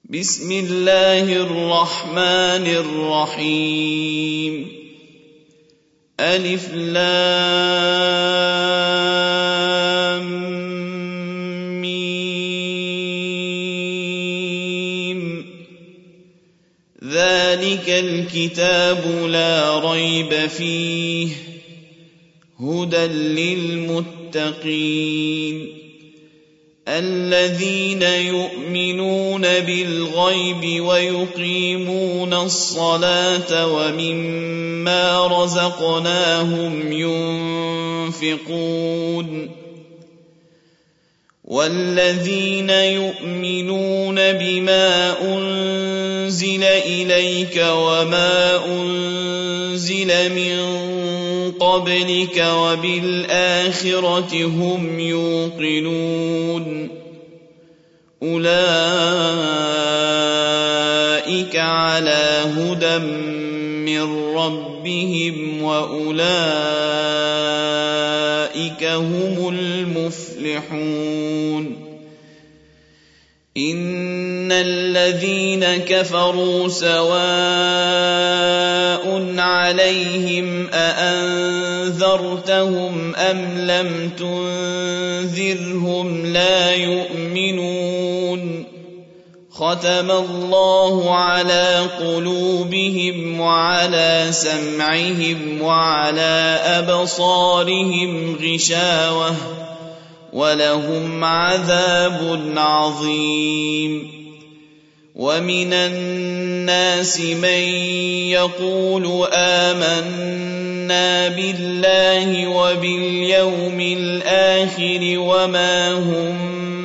بسم الله الرحمن الرحيم ألف لام ميم ذلك الكتاب لا ريب فيه هدى للمتقين الذين يؤمنون بالغيب ويقيمون الصلاة ومما رزقناهم ينفقون والذين يؤمنون بما أنزل إليك وما أنزل من قبلك وبالآخرة هم يوقنون أولئك على هدى من ربهم وأولئك هم المفلحون إن الذين كفروا سواء عليهم أأنذرتهم أم لم تنذرهم لا يؤمنون ختم الله على قلوبهم وعلى سمعهم وعلى أبصارهم غشاوة ولهم عذاب عظيم ومن الناس من يقول آمنا بالله وباليوم الآخر وما هم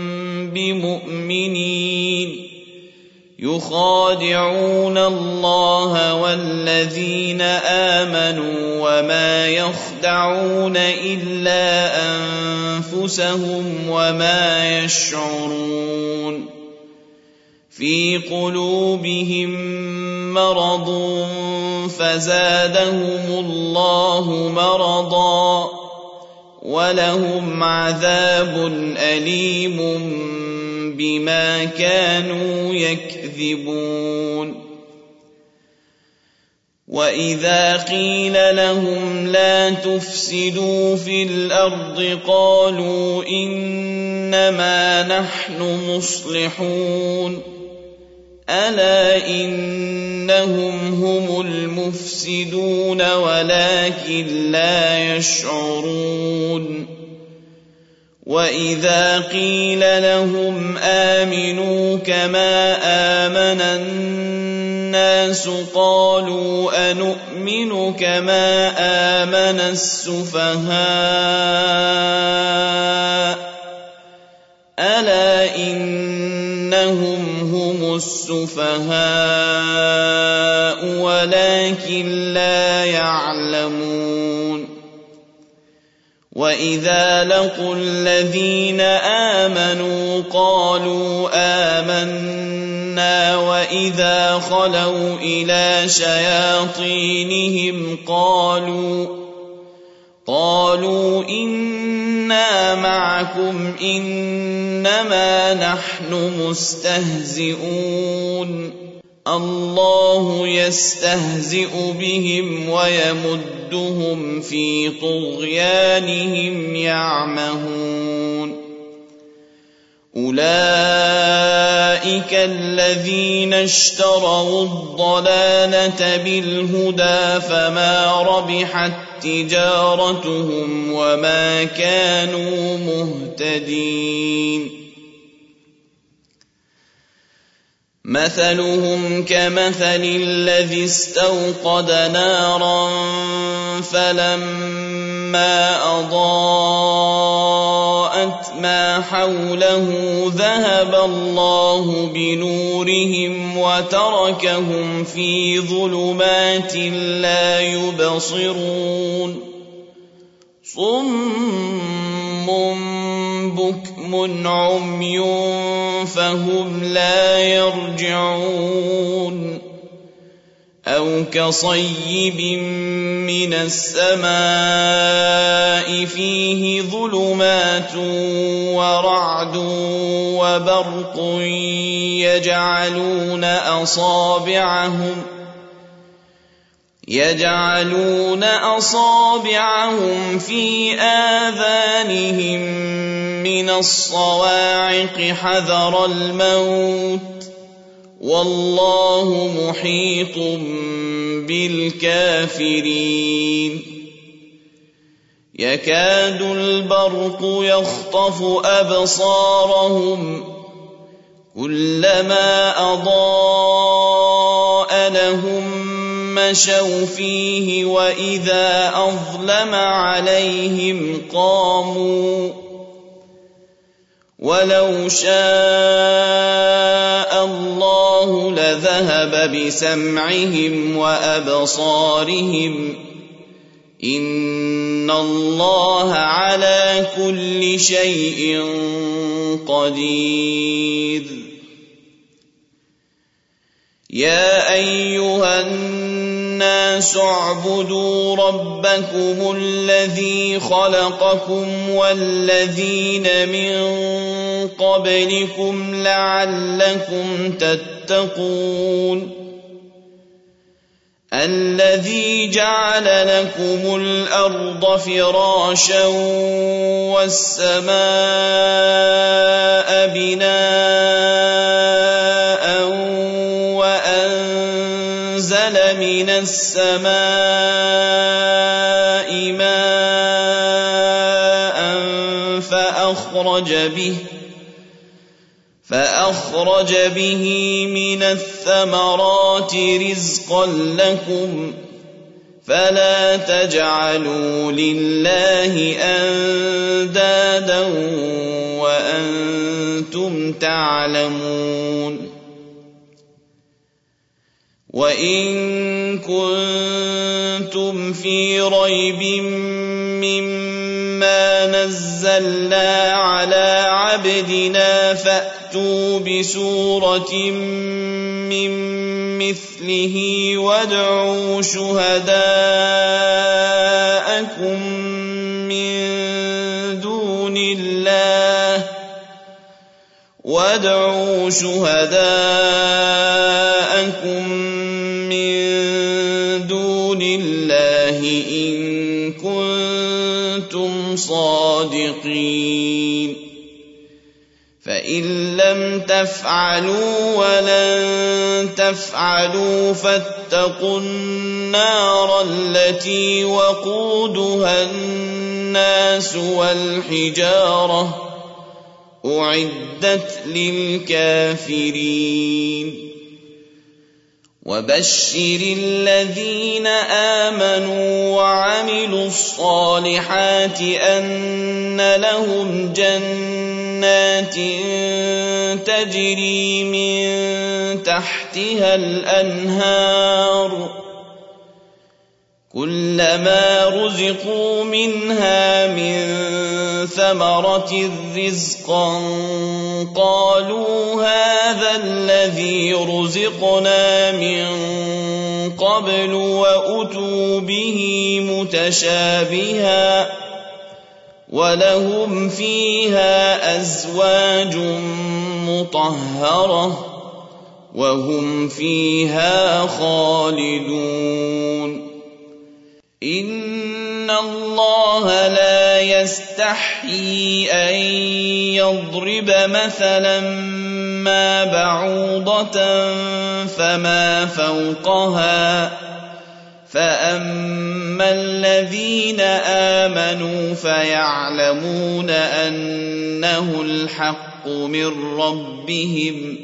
بمؤمنين يخادعون الله والذين آمنوا وما يخدعون إلا أنفسهم وما يشعرون في قلوبهم مرض فزادهم الله مرضا ولهم عذاب أليم بما كانوا يكذبون وإذا قيل لهم لا تفسدوا في الأرض قالوا إنما نحن مصلحون ألا إنهم هم المفسدون ولكن لا يشعرون وإذا قيل لهم آمنوا كما آمن الناس قالوا أنؤمن كما آمن السفهاء ألا إنهم هم السفهاء ولكن لا يعلمون وإذا لقوا الذين آمنوا قالوا آمنا وإذا خلوا إلى شياطينهم قالوا إنا معكم إنما نحن مستهزئون الله يستهزئ بهم ويمدهم في طغيانهم يعمهون أولئك الذين اشتروا الضلالة بالهدى فما ربحت تجارتهم وما كانوا مهتدين مثلهم كمثل الذي استوقد نارا فلما أضاءت ما حوله ذهب الله بنورهم وتركهم في ظلمات لا يبصرون صم بكم عمي فهم لا يرجعون أو كصيب من السماء فيه ظلمات ورعد وبرق يجعلون أصابعهم في آذانهم من الصواعق حذر الموت والله محيط بالكافرين يكاد البرق يخطف أبصارهم كلما أضاء لهم مشوا فيه وإذا أظلم عليهم قاموا ولو شاء الله لذهب بسمعهم وأبصارهم إن الله على كل شيء قدير يا أيها الناس اعبدوا ربكم الذي خلقكم والذين من قبلكم لعلكم تتقون الذي جعل لكم الأرض فراشا والسماء بناء وأنزل من السماء ماء فأخرج به من الثمرات رزقا لكم فلا تجعلوا لله أندادا وأنتم تعلمون وإن كنتم في ريب مما نزلنا على عبدنا فأتوا بسورة من مثله وادعوا شهداءكم من دون الله إن كنتم صادقين فإن لم تفعلوا ولن تفعلوا فاتقوا النار التي وقودها الناس والحجارة أعدت للكافرين وبشر الذين آمنوا وعملوا الصالحات أن لهم جنات تجري من تحتها الأنهار كلما رزقوا منها من ثمرة رزقا قالوا هذا الذي رزقنا من قبل وأتوا به متشابها ولهم فيها أزواج مطهرة وهم فيها خالدون إن الله لا يستحيي أن يضرب مثلا ما بعوضة فما فوقها فأما الذين آمنوا فيعلمون أنه الحق من ربهم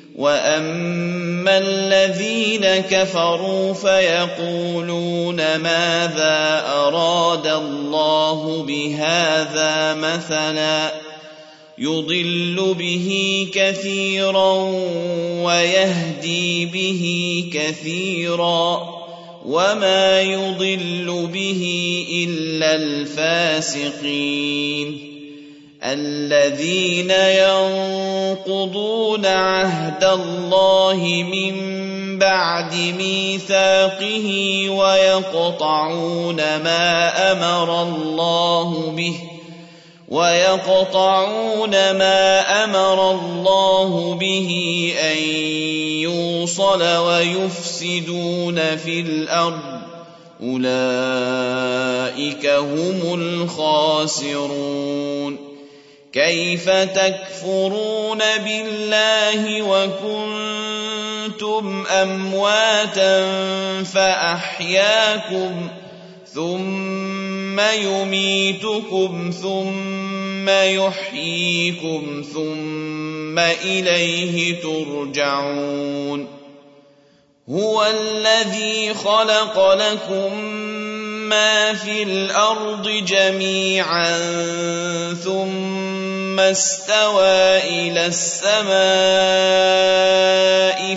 وأما الذين كفروا فيقولون ماذا أراد الله بهذا مثلا يضل به كثيرا ويهدي به كثيرا وما يضل به إلا الفاسقين الذين ينقضون عهد الله من بعد ميثاقه ويقطعون ما أمر الله به أن يوصل ويفسدون في الأرض أولئك هم الخاسرون. كيف تكفرون بالله وكنتم أمواتا فأحياكم ثم يميتكم ثم يحييكم ثم إليه ترجعون. هو الذي خلق لكم ما في الأرض جميعا ثم استوى إلى السماء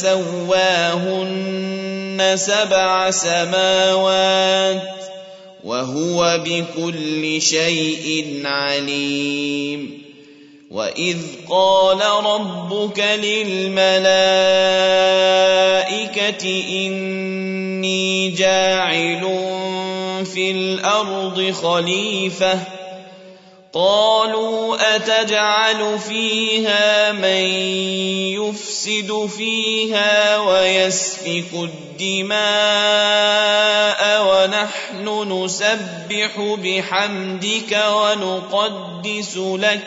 فسواهن 7 سماوات وهو بكل شيء عليم. وإذ قال ربك للملائكة إني جاعل في الأرض خليفة قالوا أتجعل فيها من يفسد فيها ويسفك الدماء ونحن نسبح بحمدك ونقدس لك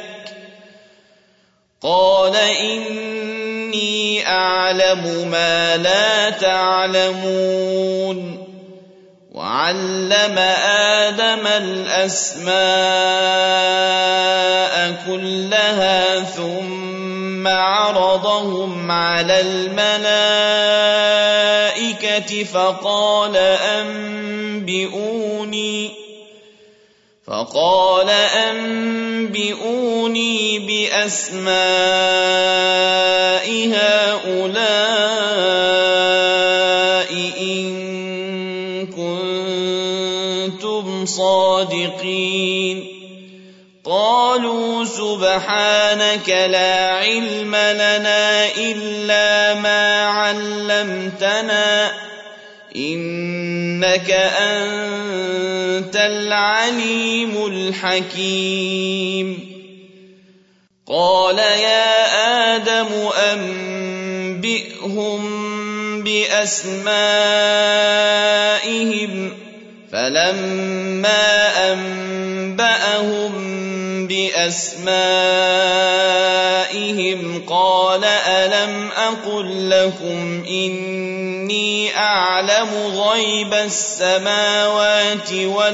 قال إني أعلم ما لا تعلمون. وعلم آدم الأسماء كلها ثم عرضهم على الملائكة فقال أنبئوني بأسماء هؤلاء إن كنتم صادقين. قالوا سبحانك لا علم لنا إلا ما علمتنا إنك أنت العليم الحكيم. قال يا آدم أنبئهم بأسمائهم فلما أنبأهم بأسمائهم قال ألم أقل لكم إني أعلم غيب السماوات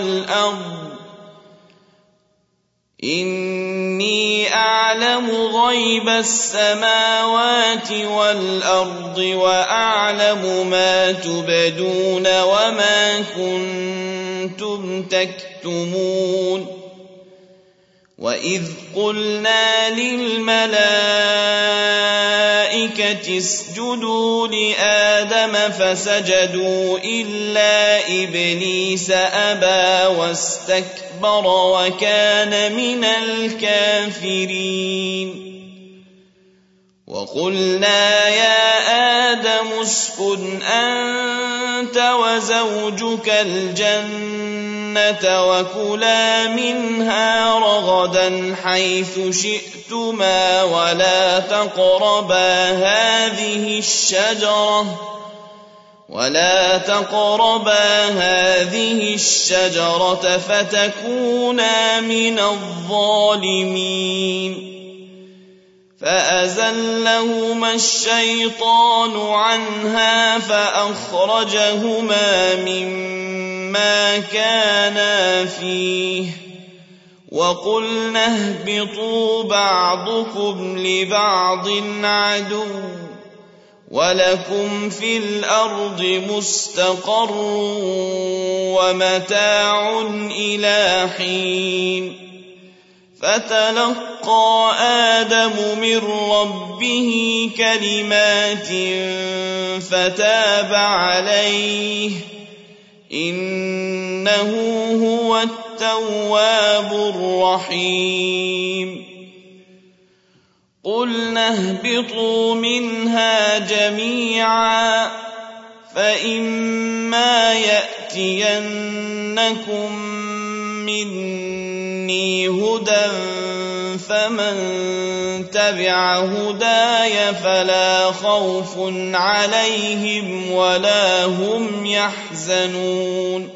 والأرض وأعلم ما تبدون وما كنتم تكتمون. وإذ قلنا للملائكة اسجدوا لآدم فسجدوا إلا إبليس أبى واستكبر وكان من الكافرين. وقلنا يا آدم اسكن أنت وزوجك الجنة وكلا منها رغدا حيث شئتما ولا تقربا هذه الشجرة فتكونا من الظالمين. فأزلهما الشيطان عنها فأخرجهما مما كانا فيه وقلنا اهبطوا بعضكم لبعض عدو ولكم في الأرض مستقر ومتاع إلى حين. فتلقى آدم من ربه كلمات فتاب عليه إنه هو التواب الرحيم قلنا اهبطوا منها جميعا فإما يأتينكم مني هدى فمن تبع هداي فلا خوف عليهم ولا هم يحزنون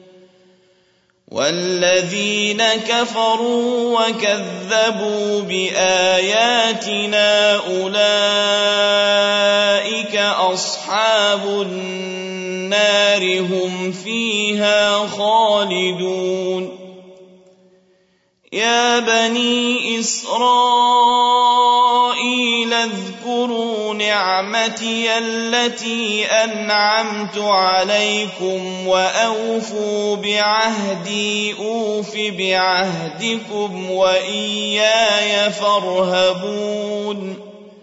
والذين كفروا وكذبوا بآياتنا أولئك أصحاب النار هم فيها خالدون يا بني إسرائيل اذكروا نعمتي التي أنعمت عليكم وأوفوا بعهدي أوف بعهدكم وإياي فارهبون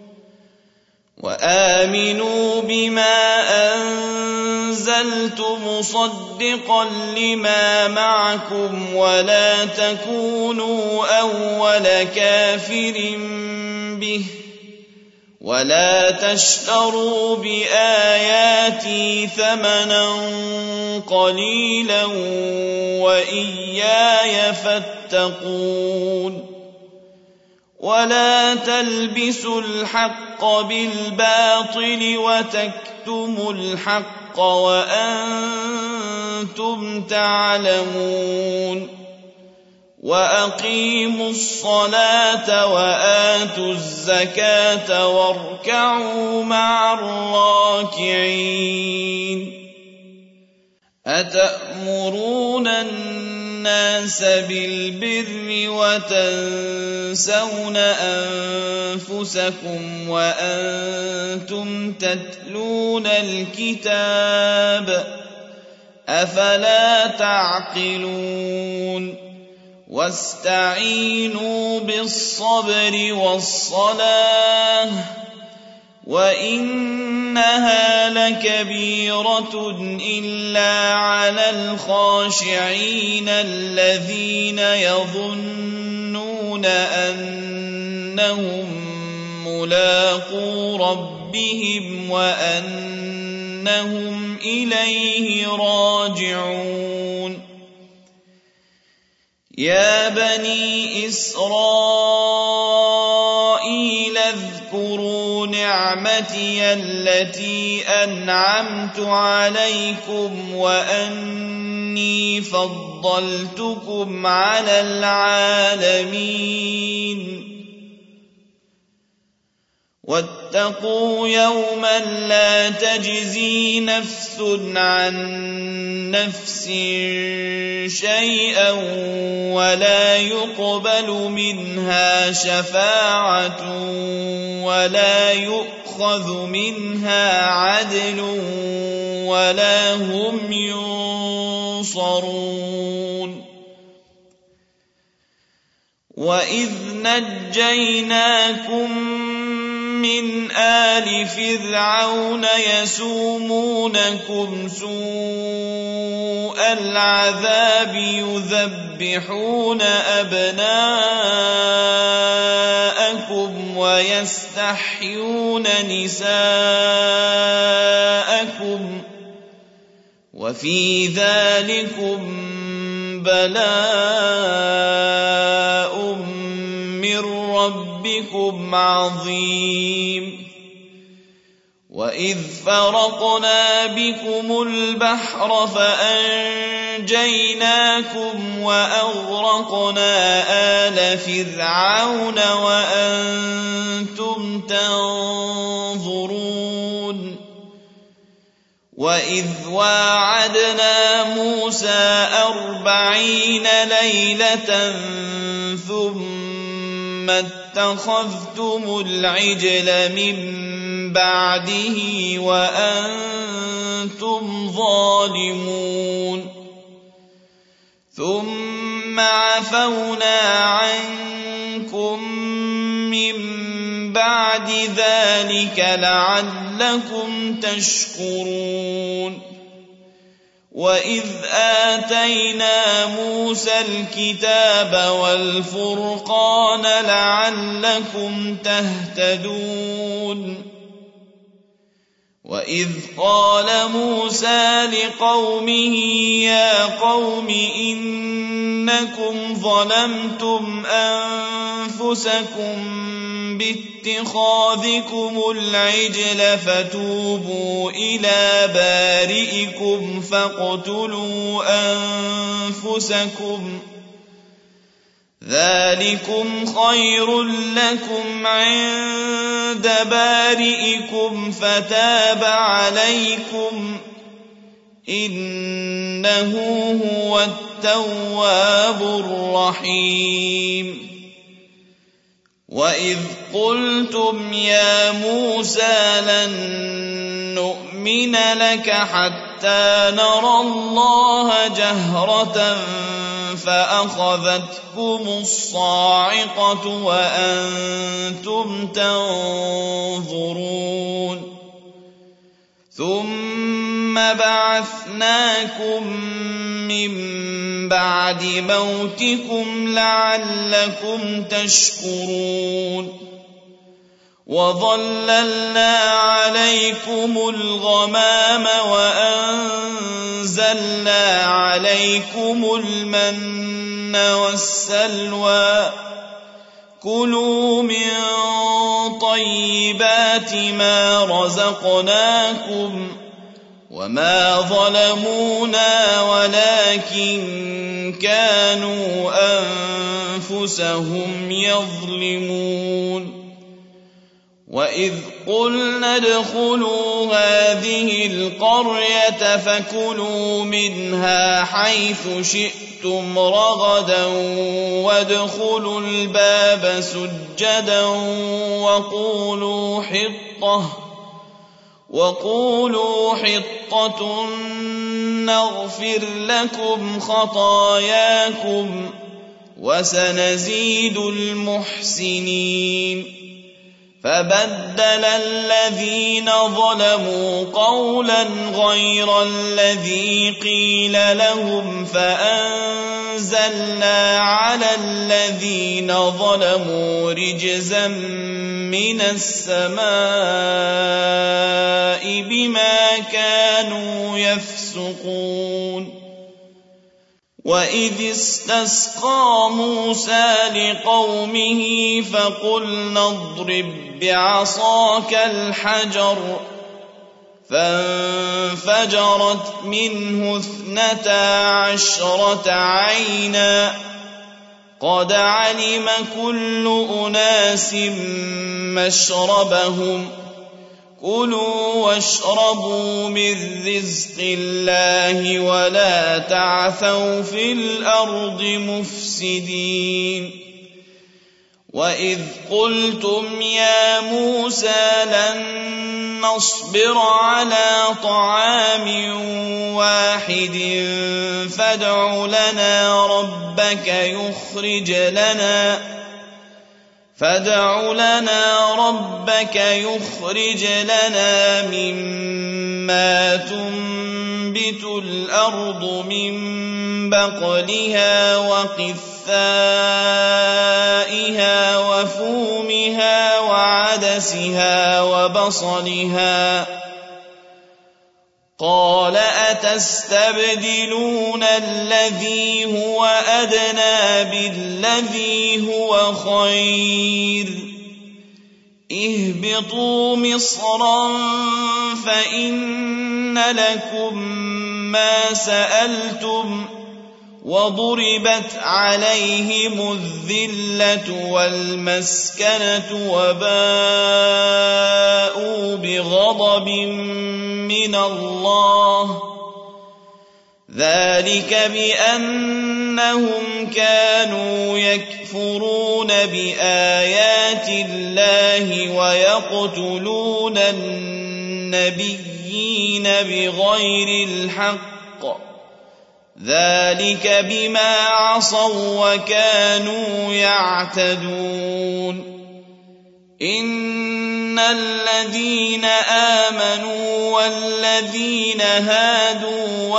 وآمنوا بما أنزلت مصدقا لما معكم ولا تكونوا أول كافر به ولا تشتروا بآياتي ثمنا قليلا وإياي فاتقون ولا تلبسوا الحق بالباطل وتكتموا الحق وأنتم تعلمون وأقيموا الصلاة وآتوا الزكاة واركعوا مع الراكعين أتأمرون الناس بالبر وتنسون أنفسكم وأنتم تتلون الكتاب أفلا تعقلون واستعينوا بالصبر والصلاة وإنها لكبيرة إلا على الخاشعين الذين يظنون أنهم ملاقو ربهم وأنهم إليه راجعون يا بني إسرائيل اذكروا نعمتي التي أنعمت عليكم وأني فضلتكم على العالمين واتقوا يوما لا تجزي نفس عن نفس شيئا ولا يقبل منها شفاعة ولا يؤخذ منها عدل ولا هم ينصرون وإذ نجيناكم من آل فرعون يسومونكم سوء العذاب يذبحون أبناءكم ويستحيون نساءكم وفي ذلكم بلاء من ربكم عظيم وإذ فرقنا بكم البحر فأنجيناكم وأغرقنا آل فرعون وأنتم تنظرون وإذ واعدنا موسى 40 ليلة ثم اتخذتم العجل من بعده وأنتم ظالمون ثم عفونا عنكم من بعد ذلك لعلكم تشكرون وإذ آتينا موسى الكتاب والفرقان لعلكم تهتدون وإذ قال موسى لقومه يا قوم إنكم ظلمتم أنفسكم باتخاذكم العجل فتوبوا إلى بارئكم فاقتلوا أنفسكم ذلكم خير لكم عند بارئكم فتاب عليكم إنه هو التواب الرحيم وإذ قلتم يا موسى لن نؤمن لك حتى نرى الله جهرة فأخذتكم الصاعقة وأنتم تنظرون ثم بعثناكم من بعد موتكم لعلكم تشكرون وظللنا عليكم الغمام وأنزلنا عليكم المن والسلوى كلوا من طيبات ما رزقناكم وما ظلمونا ولكن كانوا أنفسهم يظلمون وإذ قلنا ادخلوا هذه القرية فكلوا منها حيث شئتم رغدا وادخلوا الباب سجدا وقولوا حطة نغفر لكم خطاياكم وسنزيد المحسنين فبدل الذين ظلموا قولا غير الذي قيل لهم فأنزلنا على الذين ظلموا رجزا من السماء بما كانوا يفسقون وإذ استسقى موسى لقومه فقلنا اضرب بعصاك الحجر فانفجرت منه 12 عينا قد علم كل أناس مشربهم كلوا واشربوا من رزق الله ولا تعثوا في الأرض مفسدين وإذ قلتم يا موسى لن نصبر على طعام واحد فادع لنا ربك يخرج لنا مما تنبت الأرض من بقلها وقثائها وفومها وعدسها وبصلها قال أتستبدلون الذي هو أدنى بالذي هو خير اهبطوا مصرا فإن لكم ما سألتم وضربت عليهم الذلة والمسكنة وباءوا بغضب من الله ذلك بأنهم كانوا يكفرون بآيات الله ويقتلون النبيين بغير الحق ذلك بما عصوا وكانوا يعتدون إن الذين آمنوا والذين هادوا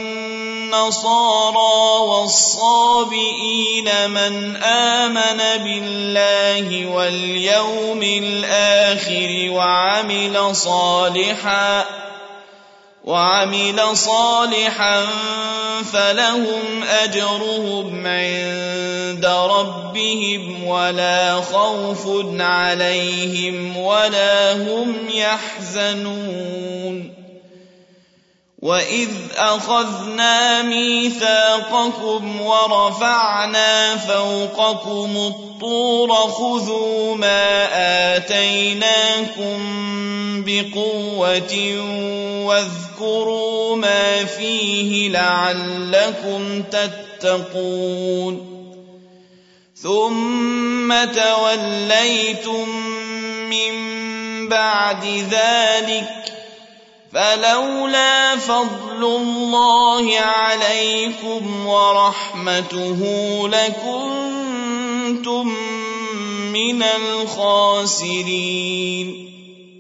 والنصارى والصابئين من آمن بالله واليوم الآخر وعمل صالحا فلهم أجرهم عند ربهم ولا خوف عليهم ولا هم يحزنون وإذ أخذنا ميثاقكم ورفعنا فوقكم الطور خذوا ما آتيناكم بقوة واذكروا ما فيه لعلكم تتقون ثم توليتم من بعد ذلك فلولا فضل الله عليكم ورحمته لكنتم من الخاسرين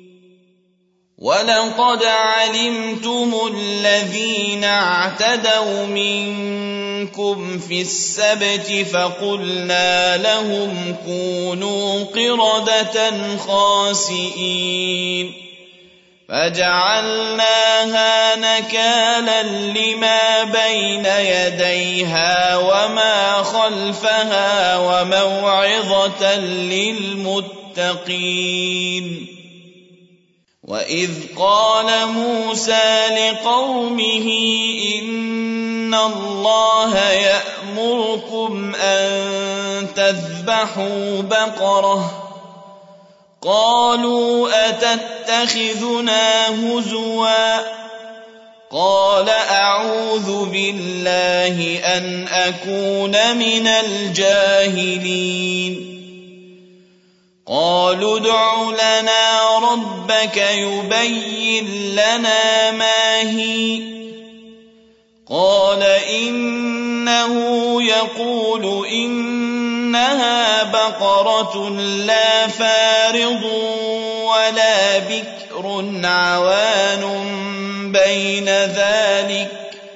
ولقد علمتم الذين اعتدوا منكم في السبت فقلنا لهم كونوا قردة خاسئين فجعلناها نكالا لما بين يديها وما خلفها وموعظة للمتقين وإذ قال موسى لقومه إن الله يأمركم أن تذبحوا بقرة قالوا أتتخذنا هزوا قال أعوذ بالله أن أكون من الجاهلين قالوا ادع لنا ربك يبين لنا ما هي قال إنه يقول إنها بقرة لا فارض ولا بكر عوان بين ذلك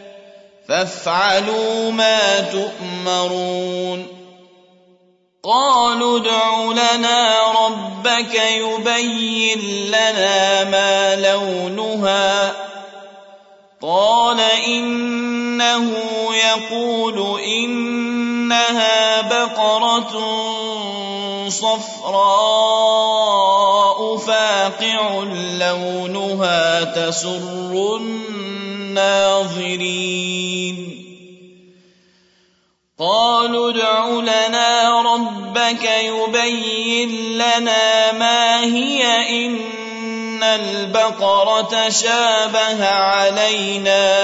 فافعلوا ما تؤمرون قالوا ادع لنا ربك يبين لنا ما لونها قال إنه يقول إنها بقرة صفراء فاقع لونها تسر الناظرين قالوا ادع لنا ربك يبين لنا ما هي إن البقرة شابه علينا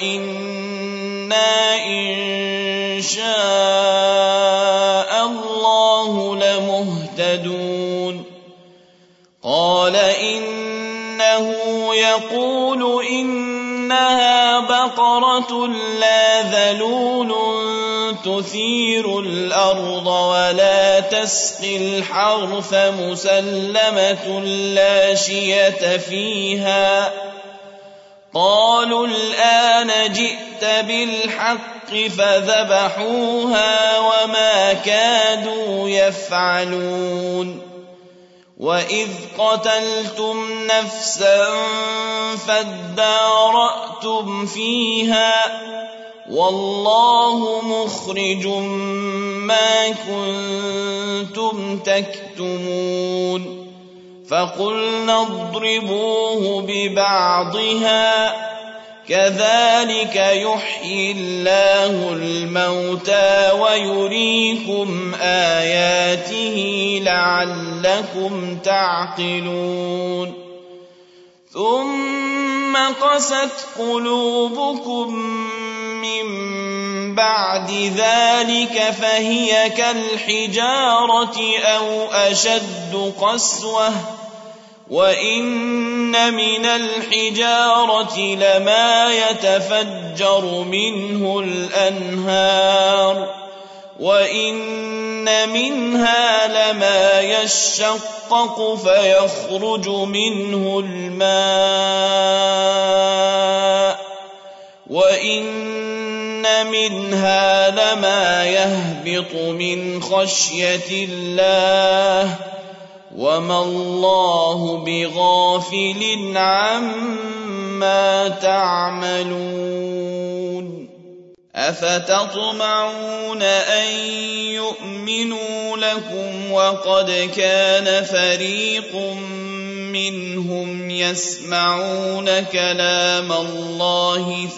وإنا إن شاء الله لمهتدون قال إنه يقول إنها بقرة لا ذلول تثير الأرض ولا تسقي الحرث مسلمة لا شية فيها قالوا الآن جئت بالحق فذبحوها وما كادوا يفعلون وإذ قتلتم نفسا فادارأتم فيها والله مخرج ما كنتم تكتمون فقلنا اضربوه ببعضها كذلك يحيي الله الموتى ويريكم آياته لعلكم تعقلون ثم قست قلوبكم من بعد ذلك فهي كالحجارة أو أشد قسوة وإن من الحجارة لما يتفجر منه الأنهار وَإِنَّ مِنْهَا لَمَا يَشَّقَّقُ فَيَخْرُجُ مِنْهُ الْمَاءُ وَإِنَّ مِنْهَا لَمَا يَهْبِطُ مِنْ خَشْيَةِ اللَّهِ وَمَا اللَّهُ بِغَافِلٍ عَمَّا تَعْمَلُونَ أَفَتَطْمَعُونَ أَن يُؤْمِنُوا لَكُمْ وَقَدْ كَانَ فَرِيقٌ مِّنْهُمْ يَسْمَعُونَ كَلَامَ اللَّهِ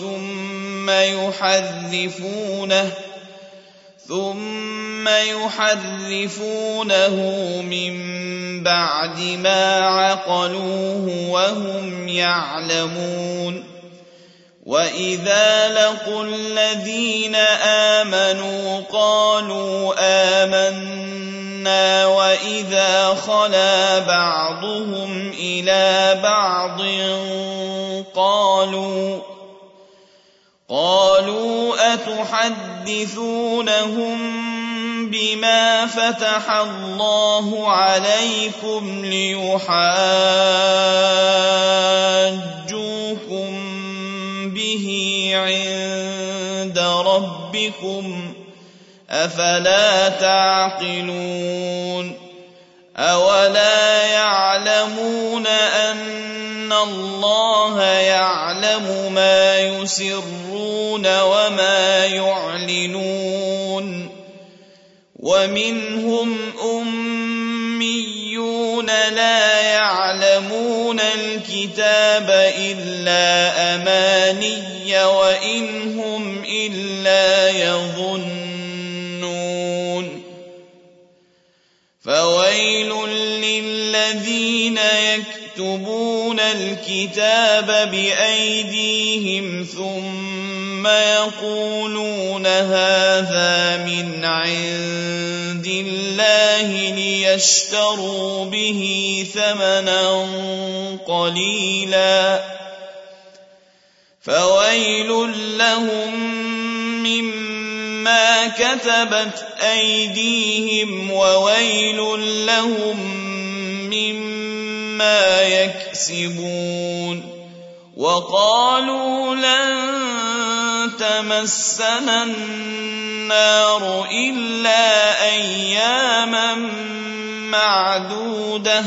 ثُمَّ يُحَرِّفُونَهُ مِن بَعْدِ مَا عَقَلُوهُ وَهُمْ يَعْلَمُونَ وَإِذَا لَقُوا الَّذِينَ آمَنُوا قَالُوا آمَنَّا وَإِذَا خَلَا بَعْضُهُمْ إِلَىٰ بَعْضٍ قَالُوا أَتُحَدِّثُونَهُم بِمَا فَتَحَ اللَّهُ عَلَيْكُمْ لِيُحَاجُّوكُم بِهِ عِندَ رَبِّكُمْ ۚ أَفَلَا تَعْقِلُونَ أَوَلَا يَعْلَمُونَ أَنَّ اللَّهَ يَعْلَمُ مَا يُسِرُّونَ وَمَا يُعْلِنُونَ وَمِنْهُمْ أُمِّيُّونَ لَا يَعْلَمُونَ الْكِتَابَ إِلَّا أَمَانِيَّ وَإِنْ هُمْ إِلَّا يَظُنُّونَ فَوَيْلٌ لِّلَّذِينَ يَكْتُبُونَ الْكِتَابَ بِأَيْدِيهِمْ ثُمَّ يَقُولُونَ هَٰذَا مِنْ عِندِ اللَّهِ لِيَشْتَرُوا بِهِ ثَمَنًا قَلِيلًا ۖ فَوَيْلٌ لَّهُم مِّمَّا كَتَبَتْ أَيْدِيهِمْ وَوَيْلٌ لَّهُم مِّمَّا يَكْسِبُونَ وَقَالُوا لَن تَمَسَّنَا النَّارُ إِلَّا أَيَّامًا مَّعْدُودَةً ۚ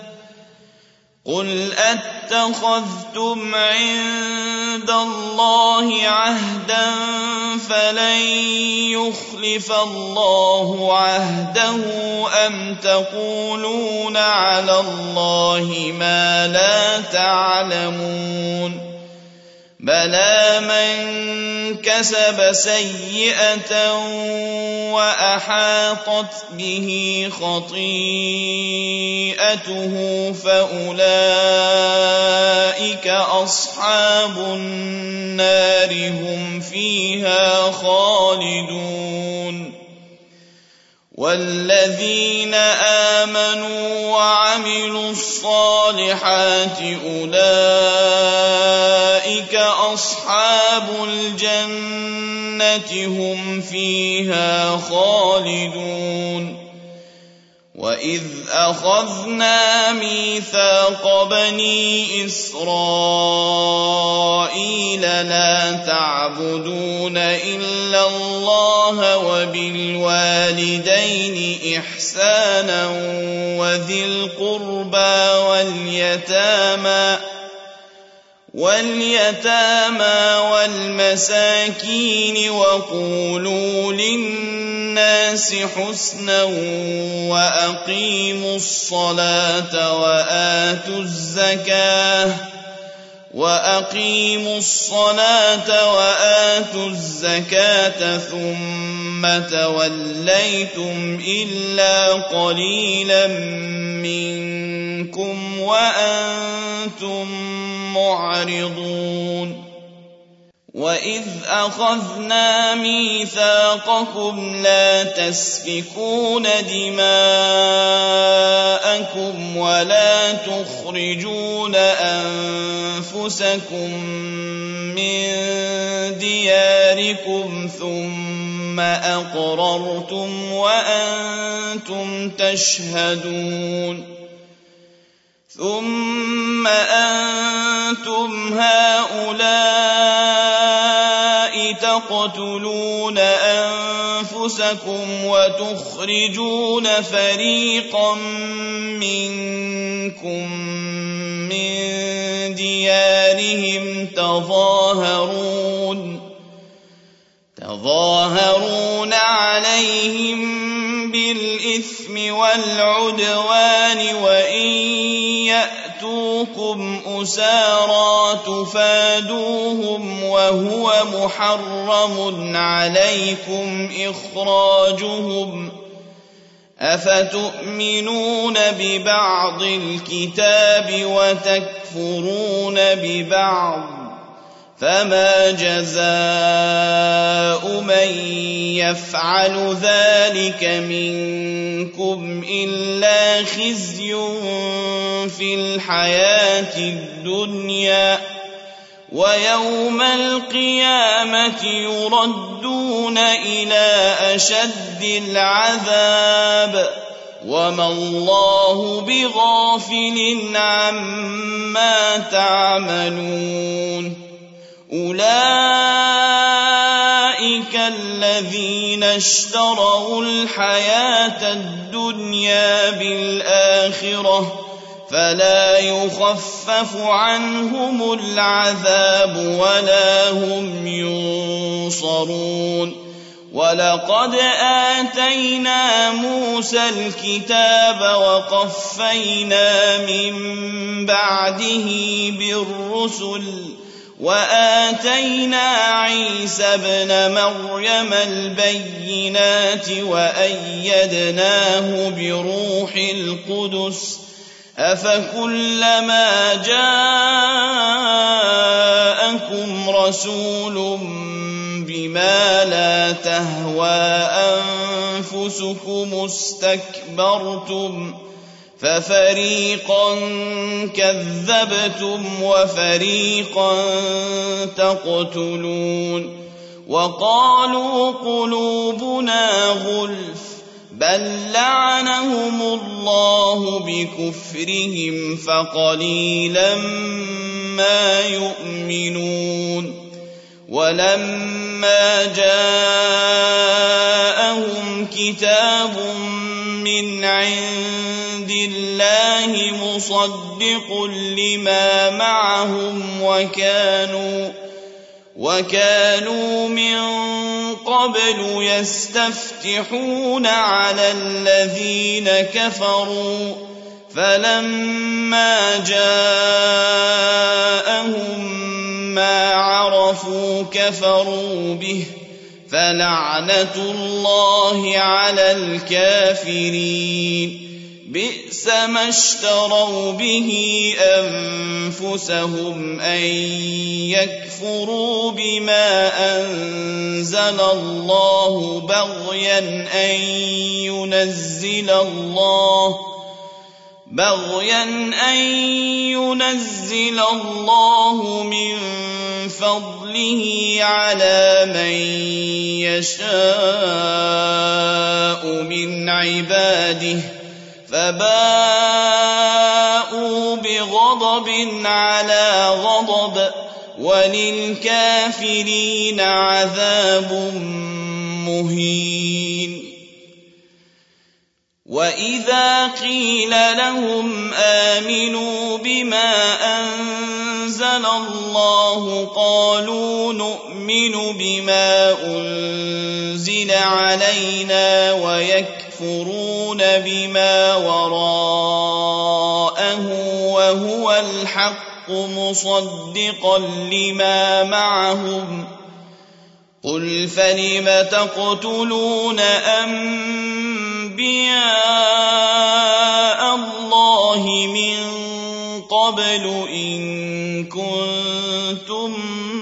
قُلْ أَتَّخَذْتُمْ عِندَ اللَّهِ عَهْدًا فَلَن يُخْلِفَ اللَّهُ عَهْدَهُ أَمْ تَقُولُونَ عَلَى اللَّهِ مَا لَا تَعْلَمُونَ بَلَىٰ مَن كَسَبَ سَيِّئَةً وَأَحَاطَتْ بِهِ خَطِيئَتُهُ فَأُولَٰئِكَ أَصْحَابُ النَّارِ هُمْ فِيهَا خَالِدُونَ وَالَّذِينَ آمَنُوا وَعَمِلُوا الصَّالِحَاتِ أُولَٰئِكَ أَصْحَابُ الْجَنَّةِ هُمْ فِيهَا خَالِدُونَ وَإِذْ أَخَذْنَا مِيثَاقَ بَنِي إِسْرَائِيلَ لَا تَعْبُدُونَ إِلَّا اللَّهَ وَبِالْوَالِدَيْنِ إِحْسَانًا وَذِي الْقُرْبَىٰ وَالْيَتَامَىٰ وَالْمَسَاكِينِ وَقُولُوا لِلنَّاسِ حُسْنًا وَأَقِيمُوا الصَّلَاةَ وَآتُوا الزَّكَاةَ ثُمَّ تَوَلَّيْتُمْ إِلَّا قَلِيلًا مِّنكُمْ وَأَنتُم مُّعْرِضُونَ وَإِذْ أَخَذْنَا مِيثَاقَكُمْ لَا تَسْفِكُونَ دِمَاءَكُمْ وَلَا تُخْرِجُونَ أَنفُسَكُم مِّن دِيَارِكُمْ ثُمَّ ثم أقررتم وأنتم تشهدون ثم أنتم هؤلاء تقتلون أنفسكم وتخرجون فريقا منكم من ديارهم تظاهرون عليهم بالإثم والعدوان وإن يأتوكم أسارى تفادوهم وهو محرم عليكم إخراجهم أفتؤمنون ببعض الكتاب وتكفرون ببعض فما جزاء من يفعل ذلك منكم إلا خزي في الحياة الدنيا ويوم القيامة يردون إلى أشد العذاب وما الله بغافل عما تعملون أولئك الذين اشتروا الحياة الدنيا بالآخرة فلا يخفف عنهم العذاب ولا هم ينصرون ولقد آتينا موسى الكتاب وقفينا من بعده بالرسل وآتينا عيسى ابن مريم البينات وأيدناه بروح القدس أفكلما جاءكم رسول بما لا تهوى أنفسكم استكبرتم ففريقا كذبتم وفريقا تقتلون وقالوا قلوبنا غلف بل لعنهم الله بكفرهم فقليلا ما يؤمنون ولما جاءهم كتاب من عند الله مصدق لما معهم وكانوا من قبل يستفتحون على الذين كفروا فلما جاءهم ما عرفوا كفروا به فلعنة الله على الكافرين بئس ما اشتروا به أنفسهم أن يكفروا بما أنزل الله بغيا أن ينزل الله من فضله على من يشاء من عباده فباءوا بغضب على غضب وللكافرين عذاب مهين وإذا قيل لهم آمنوا بما أنزل الله قالوا نؤمن بما أنزل علينا ويكفرون بما وراءه وهو الحق مصدقا لما معهم قل فلم تقتلون أنبياء الله من قبل إن كنتم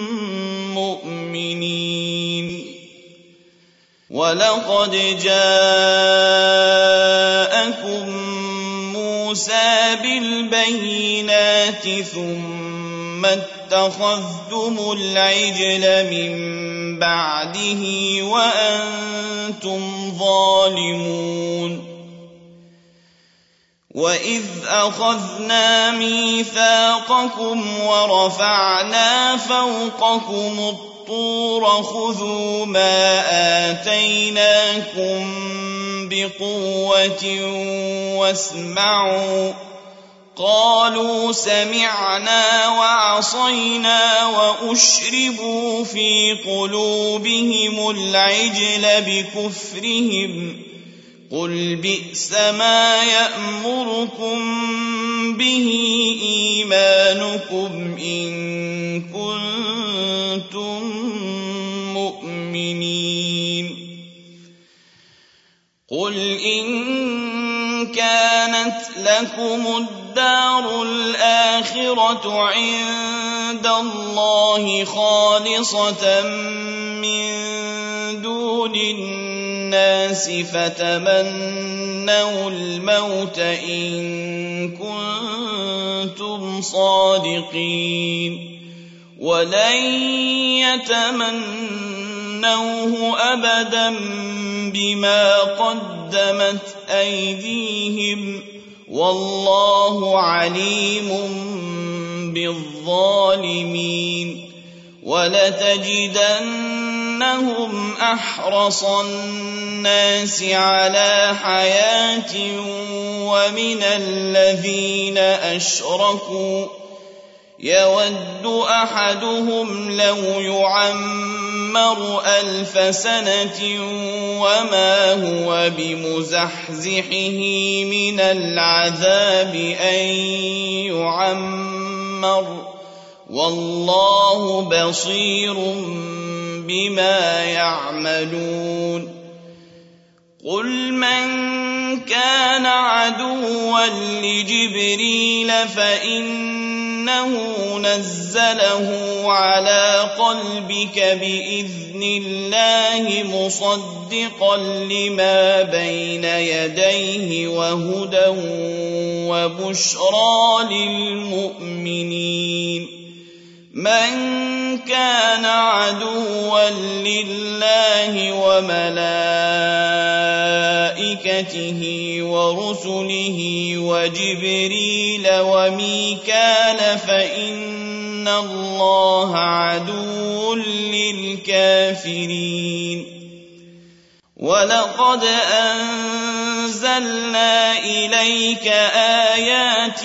مؤمنين ولقد جاءكم موسى بالبينات ثم اتخذتم العجل من بعده وأنتم ظالمون وإذ أخذنا ميثاقكم ورفعنا فوقكم الطور خذوا ما آتيناكم بقوة واسمعوا قالوا سمعنا وعصينا وأشربوا في قلوبهم العجل بكفرهم قل بئس ما يأمركم به إيمانكم إن كنتم مؤمنين قل إن كانت لكم الدار الآخرة عند الله خالصة من دون الناس فتمنوا الموت إن كنتم صادقين ولن يتمنوه أبدا بما قدمت أيديهم والله عليم بالظالمين ولتجدنهم أحرص الناس على حياة ومن الذين أشركوا يود أحدهم لو يعمر 1000 سنة وما هو بمزحزحه من العذاب أن يعمر والله بصير بما يعملون قل من كان عدوا لجبريل فإنه نزله على قلبك بإذن الله مصدقا لما بين يديه وهدى وبشرى للمؤمنين من كان عدوا لله وملائكته ورسله وجبريل وميكال فإن الله عدو للكافرين ولقد أنزلنا إليك آيات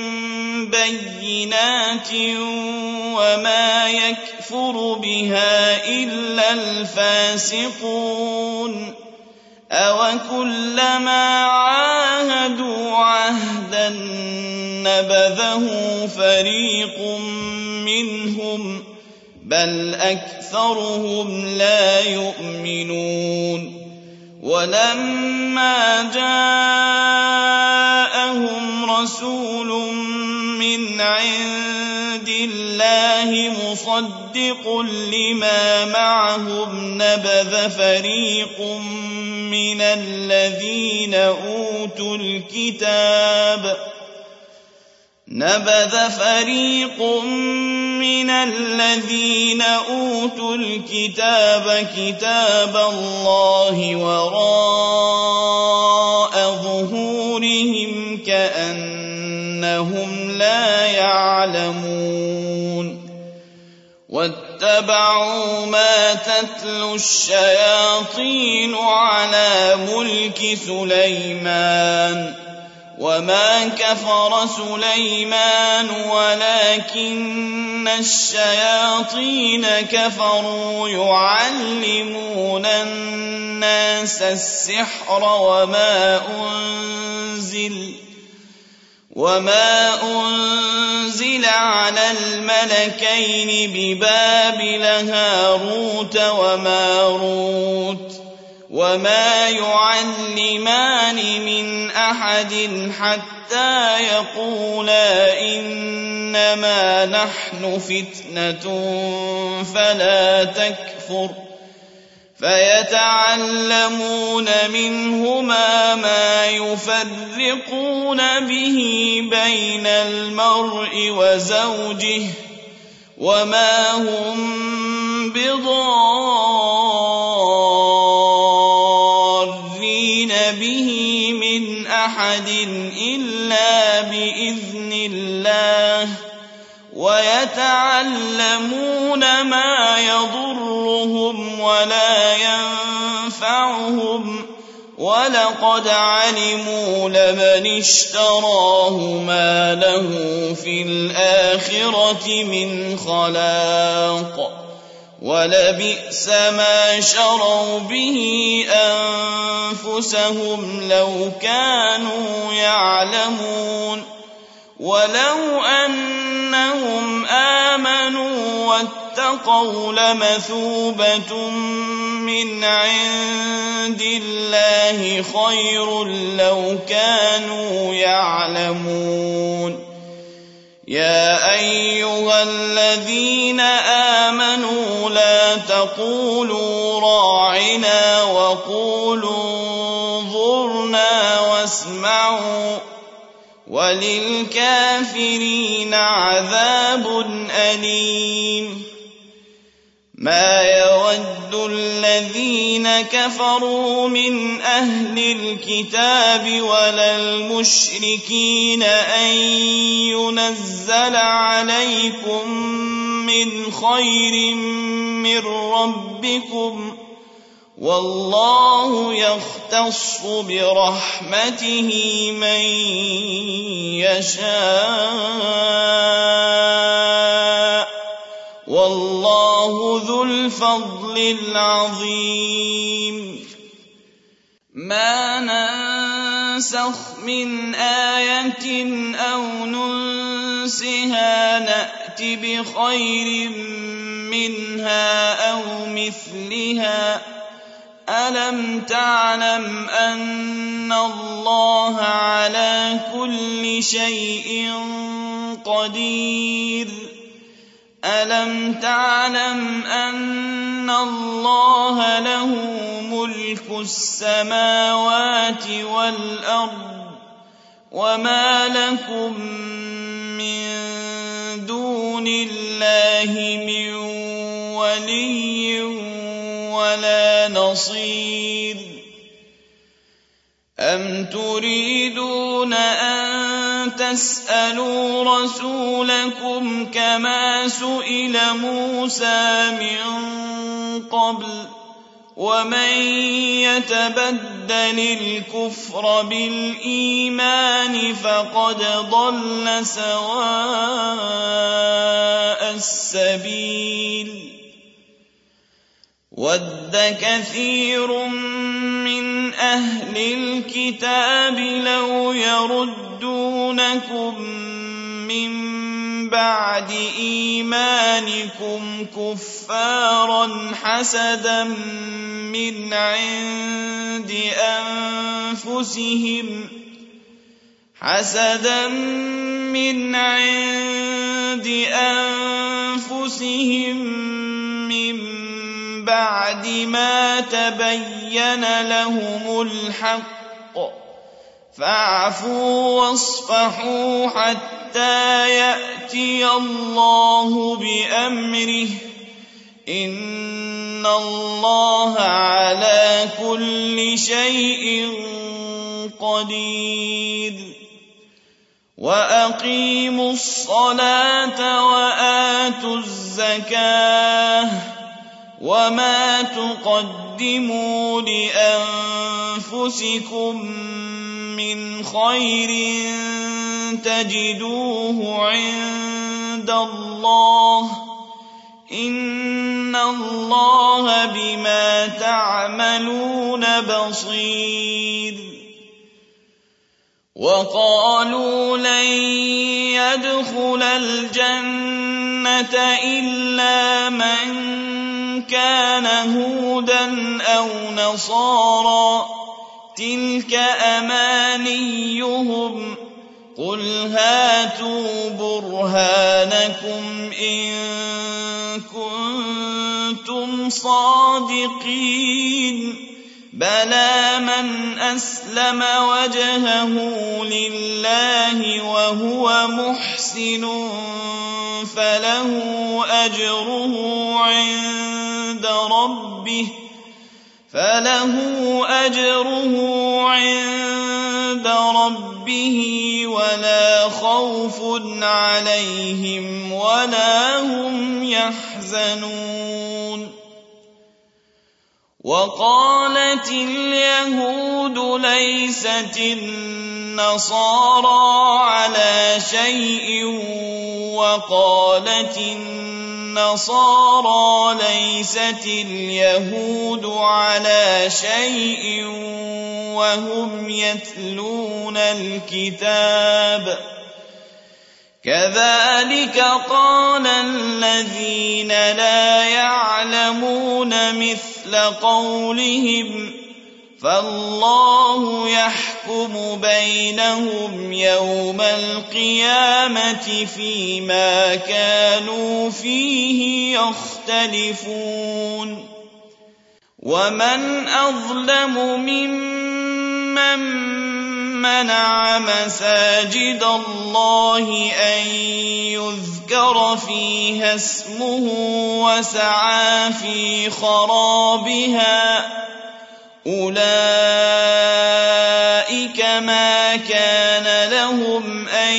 بينات وما يكفر بها إلا الفاسقون أوكلما عاهدوا عهدا نبذه فريق منهم بل أكثرهم لا يؤمنون ولما جاءهم رسول من عند الله مصدق لما معهم نبذ فريق من الذين أوتوا الكتاب كتاب الله وراء ظهورهم كأنهم لا يعلمون واتبعوا ما تتلو الشياطين على ملك سليمان وما كفر سليمان ولكن الشياطين كفروا يعلمون الناس السحر وما أنزل على الملكين ببابل هاروت وماروت وما يعلمان من أحد حتى يقولا إنما نحن فتنة فلا تكفر فيتعلمون منهما ما يفرقون به بين المرء وزوجه وما هم بضارين به من أحد إلا بإذن الله ويتعلمون ما يضرهم ولا ينفعهم ولقد علموا لمن اشتراه ما له في الآخرة من خلاق ولبئس ما شروا به أنفسهم لو كانوا يعلمون ولو أنهم آمنوا واتقوا لمثوبة من عند الله خير لو كانوا يعلمون يا أيها الذين آمنوا لا تقولوا راعنا وقولوا انظرنا واسمعوا وللكافرين عذاب أليم ما يود الذين كفروا من أهل الكتاب ولا المشركين أن ينزل عليكم من خير من ربكم والله يختص برحمته من يشاء والله ذو الفضل العظيم ما ننسخ من آية أو ننسها نأت بخير منها أو مثلها ألم تعلم أن الله على كل شيء قدير ألم تعلم أن الله له ملك السماوات والأرض وما لكم من دون الله من ولي ولا نصير أم تريدون أن تسألوا رسولكم كما سئل موسى من قبل ومن يتبدل الكفر بالإيمان فقد ضل سواء السبيل ود كثير من أهل الكتاب لو يردونكم من بعد إيمانكم كفارا حسدا من عند أنفسهم من بعد ما تبين لهم الحق فاعفوا واصفحوا حتى يأتي الله بأمره إن الله على كل شيء قدير وأقيموا الصلاة وآتوا الزكاة وما تقدموا لأنفسكم من خير تجدوه عند الله إن الله بما تعملون بصير وقالوا لن يدخل الجنة إلا من كان هودا أو نصارى تلك أمانيهم قل هاتوا برهانكم إن كنتم صادقين بلى من أسلم وجهه لله وهو محسن فله أجره عند ربه ولا خوف عليهم ولا هم يحزنون. وقالت اليهود ليست النصارى على شيء وقالت النصارى ليست اليهود على شيء وهم يتلون الكتاب. كذلك قال الذين لا يعلمون مثل قولهم فالله يحكم بينهم يوم القيامة فيما كانوا فيه يختلفون. ومن أظلم ممن منع مساجد الله أن يذكر فيها اسمه وسعى في خرابها أولئك ما كان لهم أن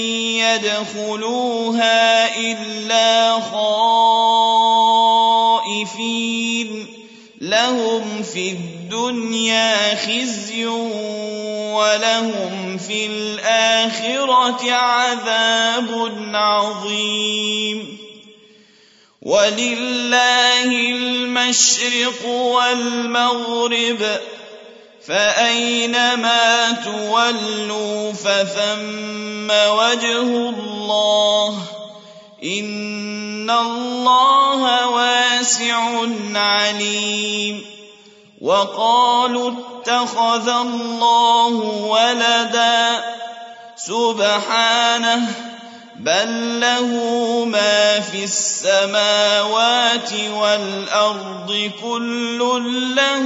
يدخلوها إلا خائفين لهم في الدنيا خزي ولهم في الآخرة عذاب عظيم. ولله المشرق والمغرب فأينما تولوا فثم وجه الله إن الله واسع عليم. وقالوا اتخذ الله ولدا سبحانه بل له ما في السماوات والأرض كل له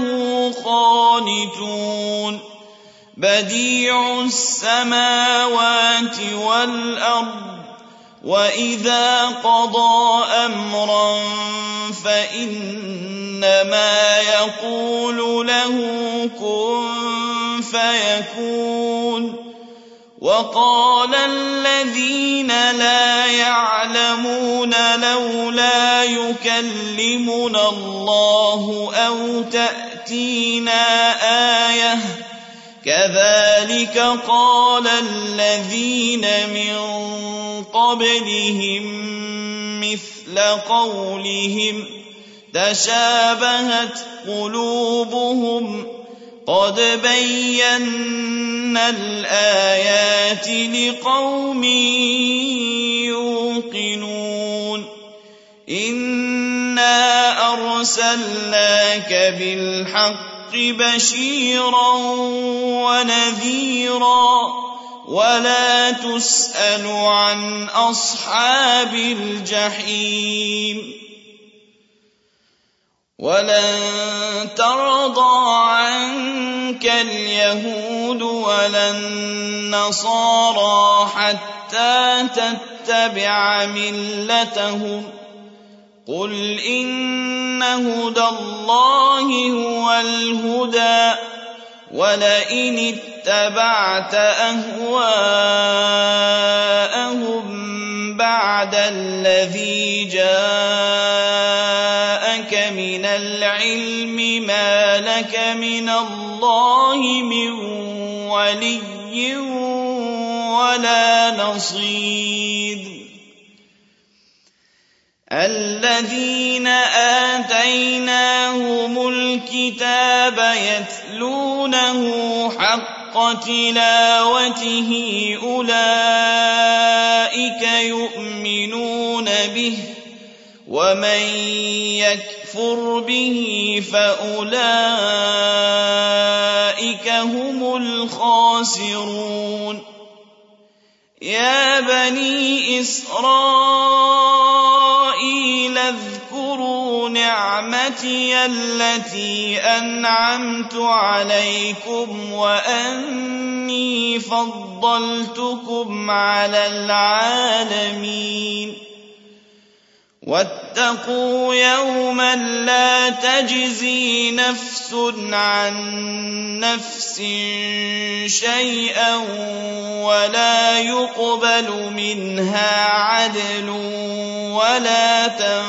قانتون. بديع السماوات والأرض وإذا قضى أمرا فإنما يقول له كن فيكون. وقال الذين لا يعلمون لولا يكلمنا الله أو تأتينا آية كذلك قال الذين من قبلهم مثل قولهم تشابهت قلوبهم قد بينا الآيات لقوم يوقنون. إنا أرسلناك بالحق بشيرا ونذيرا ولا تسأل عن أصحاب الجحيم. ولن ترضى عنك اليهود ولا النصارى حتى تتبع ملتهم قل إن هدى الله هو الهدى ولئن اتبعت أهواءهم بعد الذي جاءك من العلم ما لك من الله من ولي ولا نصير. الذين آتيناهم الكتاب يتلونه حق تلاوته أولئك يؤمنون به ومن يكفر به فأولئك هم الخاسرون. يا بني إسرائيل اذكروا نعمتي التي أنعمت عليكم وأني فضلتكم على العالمين. واتقوا يوما لا تجزي نفس عن نفس شيئا ولا يقبل منها عدل ولا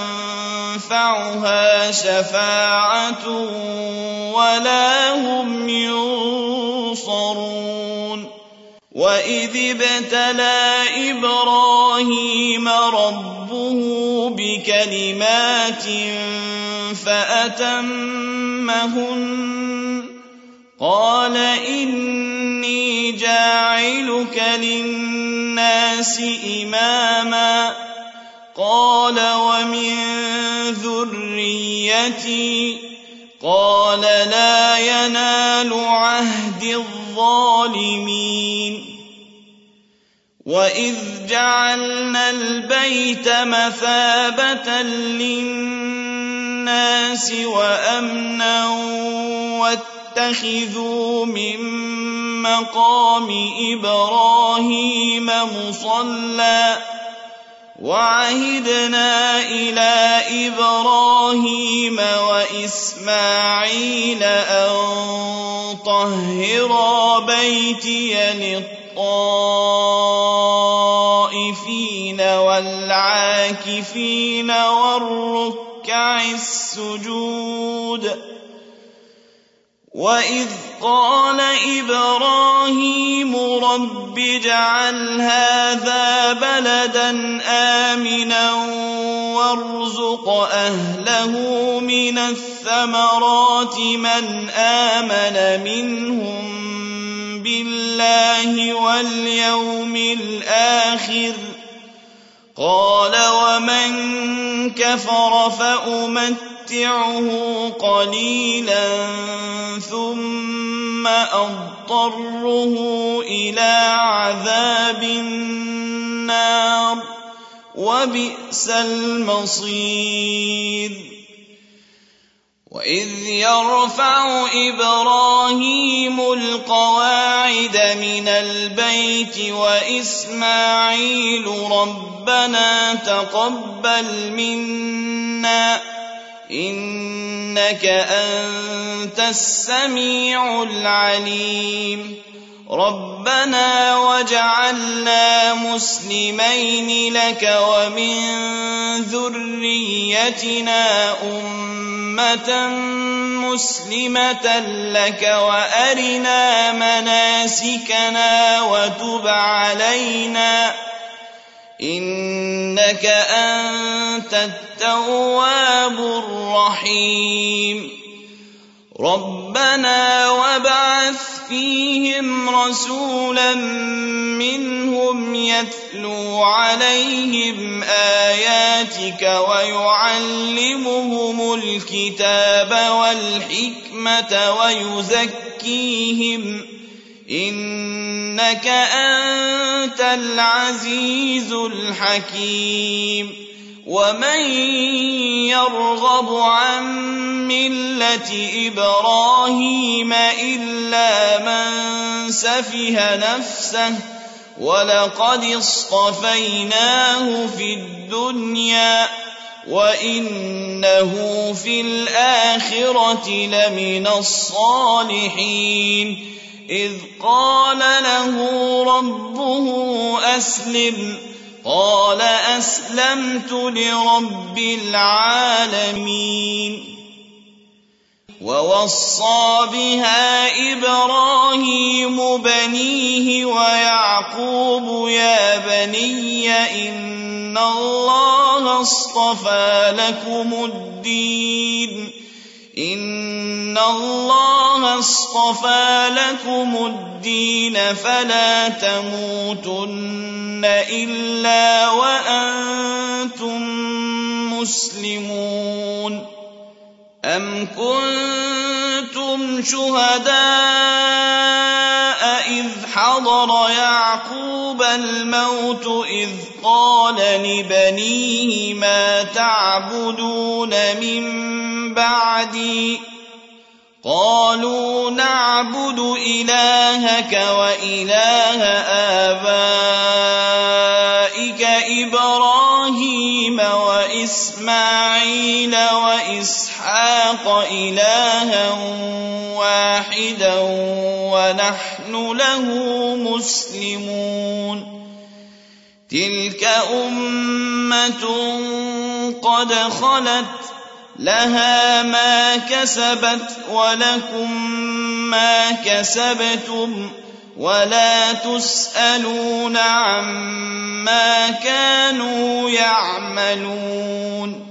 تنفعها شفاعة ولا هم ينصرون. وإذ ابتلى إبراهيم ربه بكلمات فأتمهن قال إني جاعلك للناس إماما قال ومن ذريتي قال لا ينال عهد الظالمين. وإذ جعلنا البيت مثابة للناس وأمنا واتخذوا من مقام إبراهيم مصلى وعهدنا إلى إبراهيم وإسماعيل أن طهرا بيتي للطائفين والعاكفين والركع السجود. وإذ قال إبراهيم رب اجعل هذا بلدا آمنا وارزق أهله من الثمرات من آمن منهم بالله واليوم الآخر قال ومن كفر فأمتعه قليلا ثم أضطره إلى عذاب النار وبئس المصير. وإذ يرفع إبراهيم القواعد من البيت وإسماعيل ربنا تقبل منا إنك أنت السميع العليم. ربنا وجعلنا مسلمين لك ومن ذريتنا أمة مسلمة لك وأرنا مناسكنا وتب علينا إنك أنت التواب الرحيم. ربنا وابعث فيهم رسولا منهم يتلو عليهم آياتك ويعلمهم الكتاب والحكمة ويزكيهم إنك أنت العزيز الحكيم. ومن يرغب عن ملة إبراهيم إلا من سفه نفسه ولقد اصطفيناه في الدنيا وإنه في الآخرة لمن الصالحين. إذ قال له ربه أسلم قال أسلمت لرب العالمين. ووصى بها إبراهيم بنيه ويعقوب يا بني إن الله اصطفى لكم الدين فلا تموتن إلا وأنتم مسلمون. أم كنتم شهداء إذ حضر يعقوب الموت إذ قال لبنيه ما تعبدون من بعدي قالوا نعبد إلهك وإله آبائك إبراهيم إبراهيم وإسماعيل وإسحاق إلها واحدا ونحن له مسلمون تلك أمة قد خلت لها ما كسبت ولكم ما كسبتم ولا تسألون عما كانوا يعملون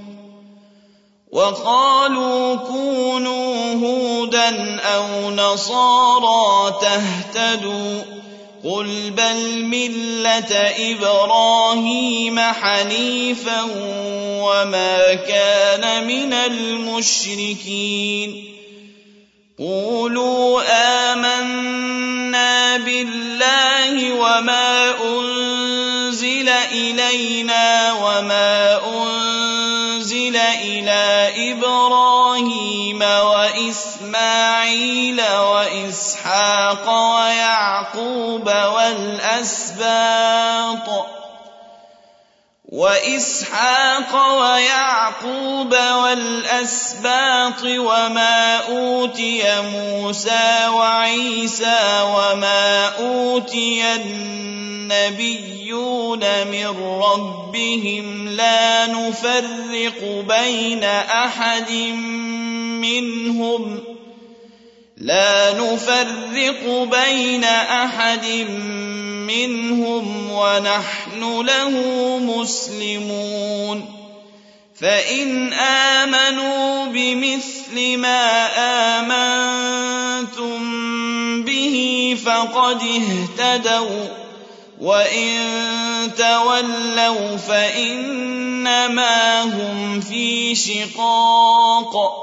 وقالوا كونوا هودا أو نصارى تهتدوا قل بل ملة إبراهيم حنيفا وما كان من المشركين قولوا آمنا بالله وما أنزل إلينا وما أنزل إلى إبراهيم وإسماعيل وإسحاق ويعقوب والأسباط وما أوتي موسى وعيسى وما أوتي النبيون من ربهم لا نفرق بين أحد منهم ونحن له مسلمون فإن آمنوا بمثل ما آمنتم به فقد اهتدوا وإن تولوا فإنما هم في شقاق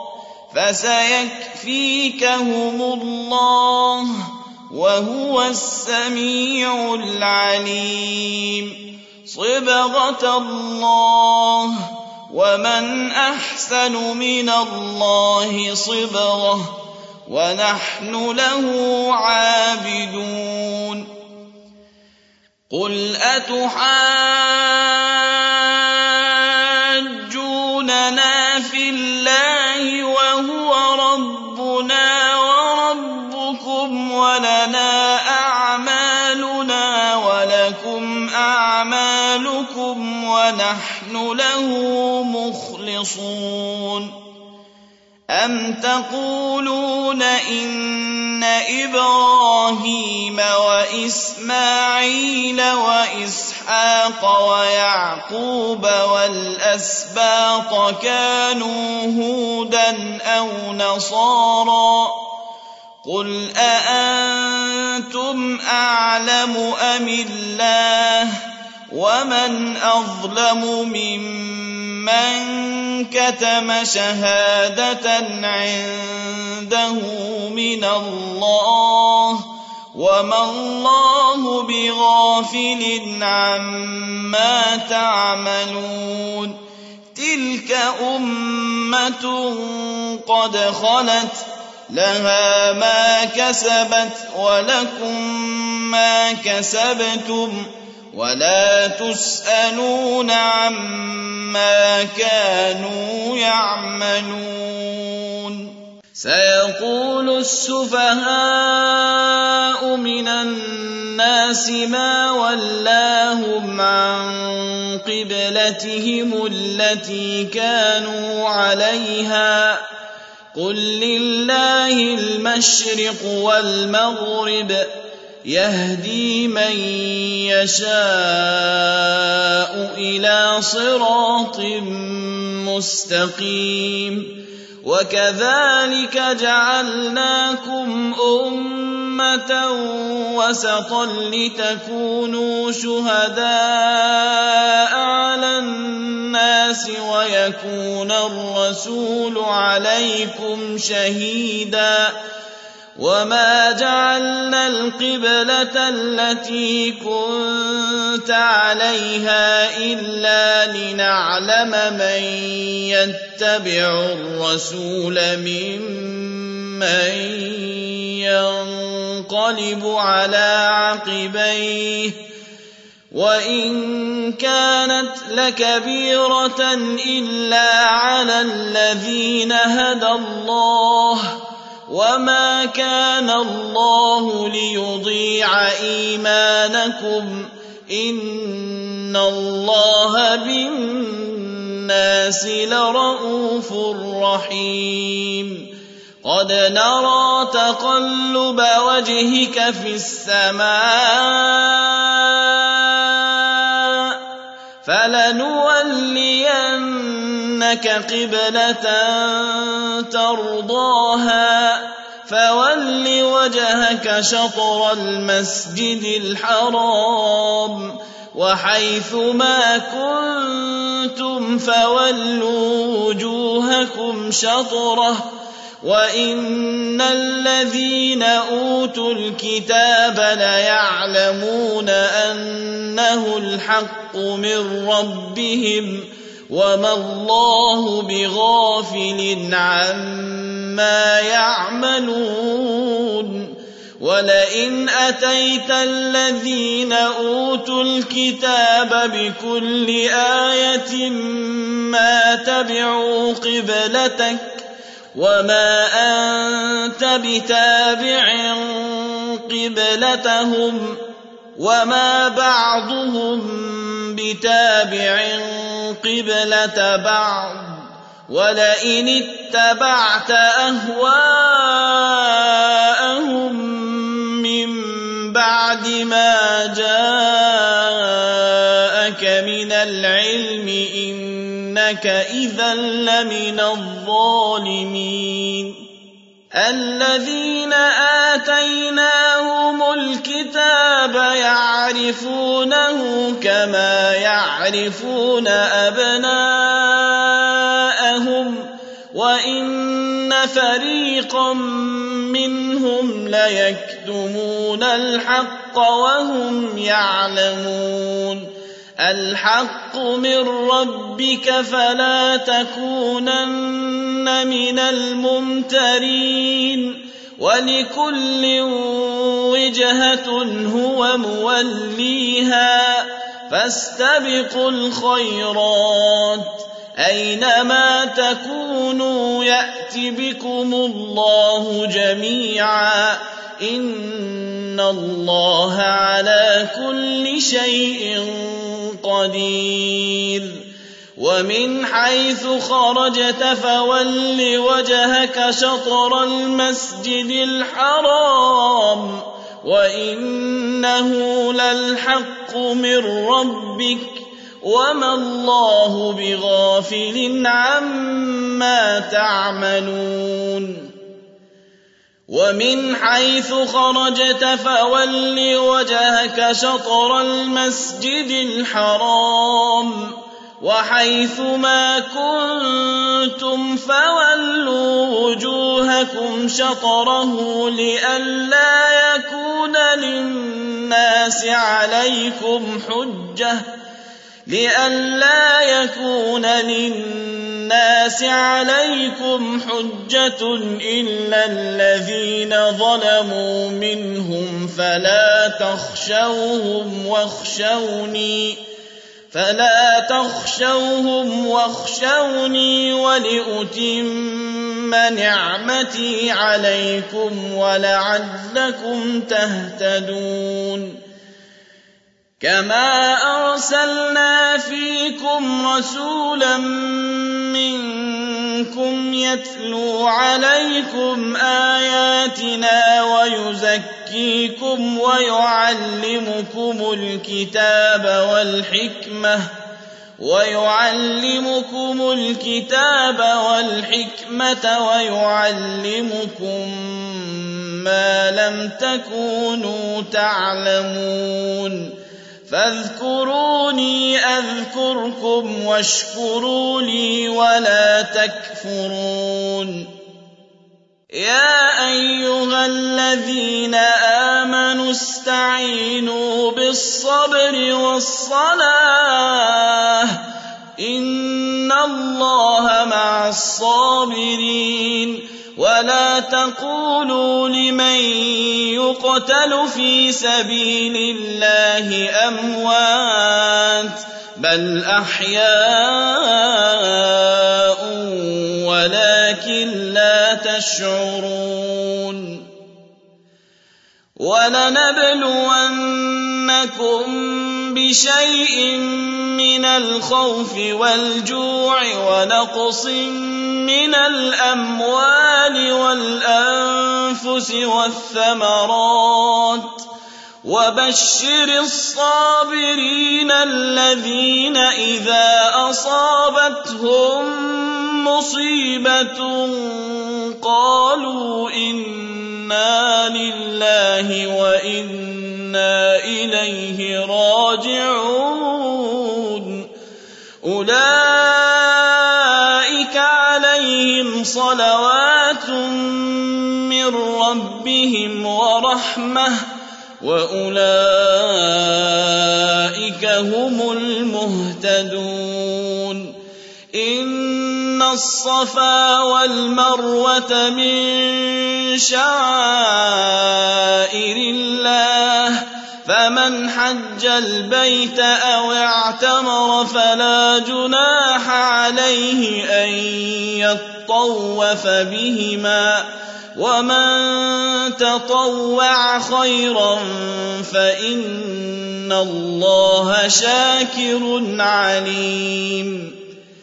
فسيكفيكهم الله وهو السميع العليم صبغة الله ومن أحسن من الله صبغة ونحن له عابدون قل أتحاجوننا في الله وهو ربنا وربكم ولنا أعمالنا ولكم أعمالكم ونحن له مخلصون أم تقولون إن إبراهيم وإسماعيل وإسحاق ويعقوب والأسباط كانوا هودا أو نصارى قل أأنتم أعلم أم الله ومن أظلم ممن كتم شهادة عنده من الله وما الله بغافل عما تعملون تلك أمة قد خلت لها ما كسبت ولكم ما كسبتم ولا تسألون عما كانوا يعملون سيقول السفهاء من الناس ما ولاهم عن قبلتهم التي كانوا عليها قل لله المشرق والمغرب يهدي من يشاء إلى صراط مستقيم وكذلك جعلناكم أمة وسطا لتكونوا شهداء على الناس ويكون الرسول عليكم شهيدا وما جعلنا القبلة التي كنت عليها إلا لنعلم من يتبع الرسول ممن ينقلب على عقبيه وإن كانت لكبيرة إلا على الذين هدى الله وما كان الله ليضيع إيمانكم إن الله بالناس لرءوف رحيم قد نرى تقلب وجهك في السماء فلنولينك قبلة ترضاها فول وجهك شطر المسجد الحرام وحيث ما كنتم فولوا وجوهكم شطره وإن الذين أوتوا الكتاب ليعلمون أنه الحق من ربهم وما الله بغافل عما يعملون ولئن أتيت الذين أوتوا الكتاب بكل آية ما تبعوا قبلتك وما أنت بتابع قبلتهم وما بعضهم بتابع قبلة بعض ولئن اتبعت أهواءهم من بعد ما جاءك من العلم إنك إذا لمن الظالمين الذين آتيناهم الكتاب يعرفونه كما يعرفون أبناءهم وإن فريقا منهم ليكتمون الحق وهم يعلمون الحق من ربك فلا تكونن من الممترين ولكل وجهة هو موليها فاستبقوا الخيرات أينما تكونوا يأت بكم الله جميعا إن الله على كل شيء قدير ومن حيث خرجت فول وجهك شطر المسجد الحرام وإنه للحق من ربك وما الله بغافل عما تعملون ومن حيث خرجت فول وجهك شطر المسجد الحرام وحيث ما كنتم فولوا وجوهكم شطره لئلا يكون للناس عليكم حجة إلا الذين ظلموا منهم فلا تخشوهم واخشوني ولأتم نعمتي عليكم ولعلكم تهتدون كما أرسلنا فيكم رسولا منكم يتلو عليكم آياتنا ويزكيكم ويعلمكم الكتاب والحكمة ويعلمكم ما لم تكونوا تعلمون فاذكروني أذكركم واشكروا لي ولا تكفرون يا أيها الذين آمنوا استعينوا بالصبر والصلاة إن الله مع الصابرين ولا تقولوا لمن يقتل في سبيل الله أموات بل أحياء ولكن لا تشعرون ولنبلونكم بشيء من الخوف والجوع ونقص من الأموال والأنفس والثمرات وبشر الصابرين الذين إذا أصابتهم مصيبة قالوا إنا لله وإنا إليه راجعون أولئك عليهم صلوات من ربهم ورحمة وأولئك هم المهتدون إن الصفا والمروة من شعائر الله فمن حج البيت أو اعتمر فلا جناح عليه أن يطوف بهما ومن تطوع خيرا فإن الله شاكر عليم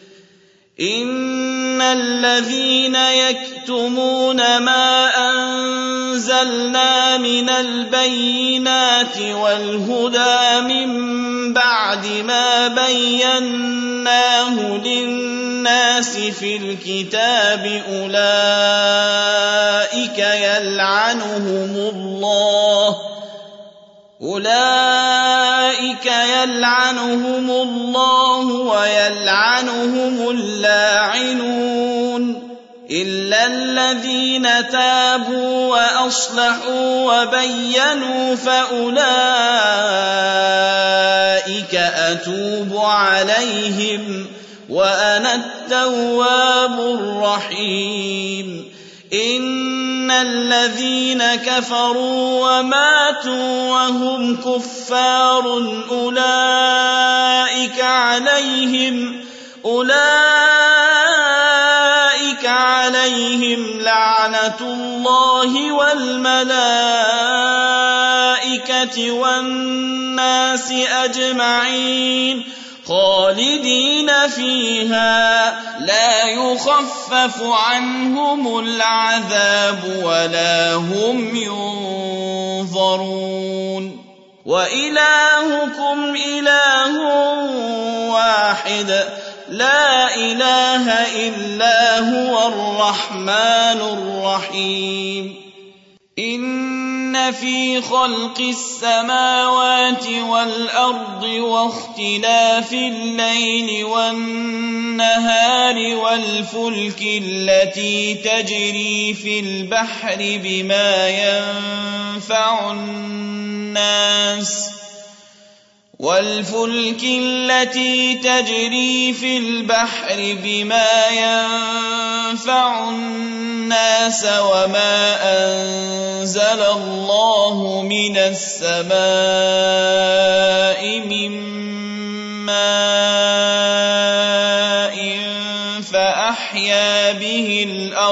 إن الذين يكتمون ما أنزلنا من البينات والهدى من بعد ما بيناه للناس في الكتاب أولئك يلعنهم الله ويلعنهم اللاعنون إلا الذين تابوا وأصلحوا وبينوا فأولئك أتوب عليهم وأنا التواب الرحيم إن الذين كفروا وماتوا وهم كفار أولئك عليهم لعنة الله والملائكة والناس أجمعين خالدين فيها لا يخفف عنهم العذاب ولا هم ينظرون وإلهكم إله واحد لا إله إلا هو الرحمن الرحيم إن في خلق السماوات والأرض واختلاف الليل والنهار والفلك التي تجري في البحر بما ينفع الناس وما أنزل الله من السماء من ماء فأحيا به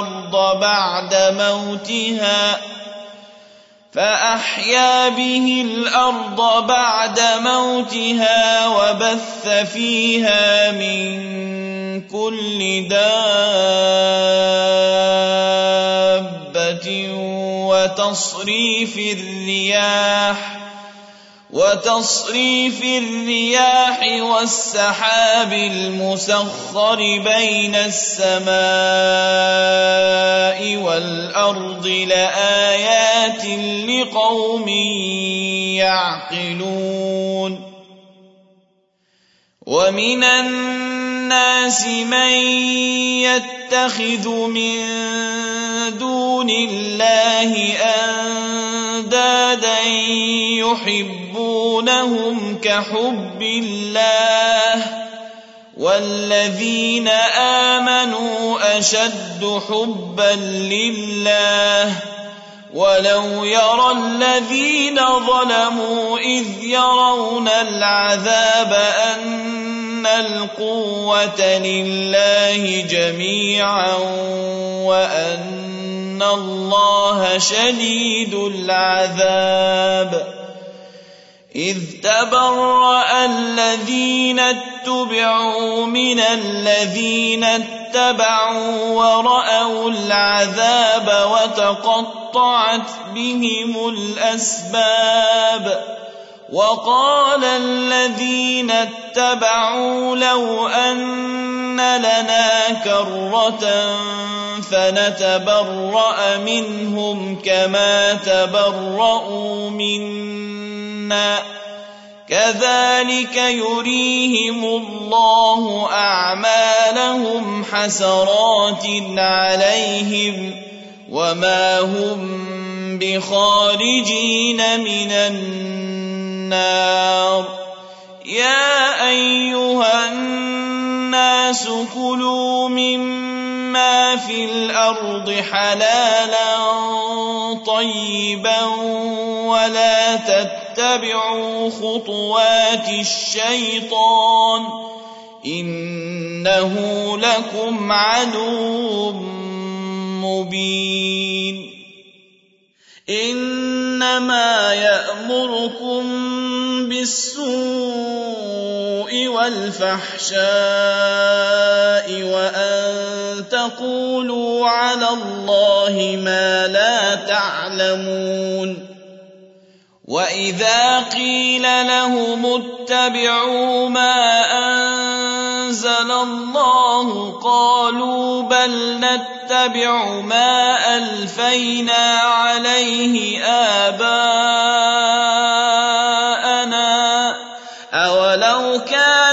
الأرض بعد موتها وبث فيها من كل دابة وتصريف الرياح والسحاب المسخر بين السماء والأرض لآيات لقوم يعقلون ومن الناس من يتخذ من دون الله أندادا يحبونهم كحب الله والذين آمنوا أشد حبا لله ولو يرى الذين ظلموا إذ يرون العذاب أن القوة لله جميعا وأن الله شديد العذاب إذ تبرأ الذين اتبعوا من الذين اتبعوا ورأوا العذاب وتقطعت بهم الأسباب وقال الذين اتبعوا لو أن لنا كرة فنتبرأ منهم كما تبرأوا منا كذلك يريهم الله أعمالهم حسرات عليهم وما هم بخارجين من النار يا أيها الناس كلوا مما في الأرض حلالا طيبا ولا تتبعوا خطوات الشيطان إنه لكم عدو مبين إنما يأمركم بالسوء والفحشاء وأن تقولوا على الله ما لا تعلمون وإذا قيل لهم اتبعوا ما أنزل الله قالوا بل نتبع ما ألفينا عليه آباءنا أولو كان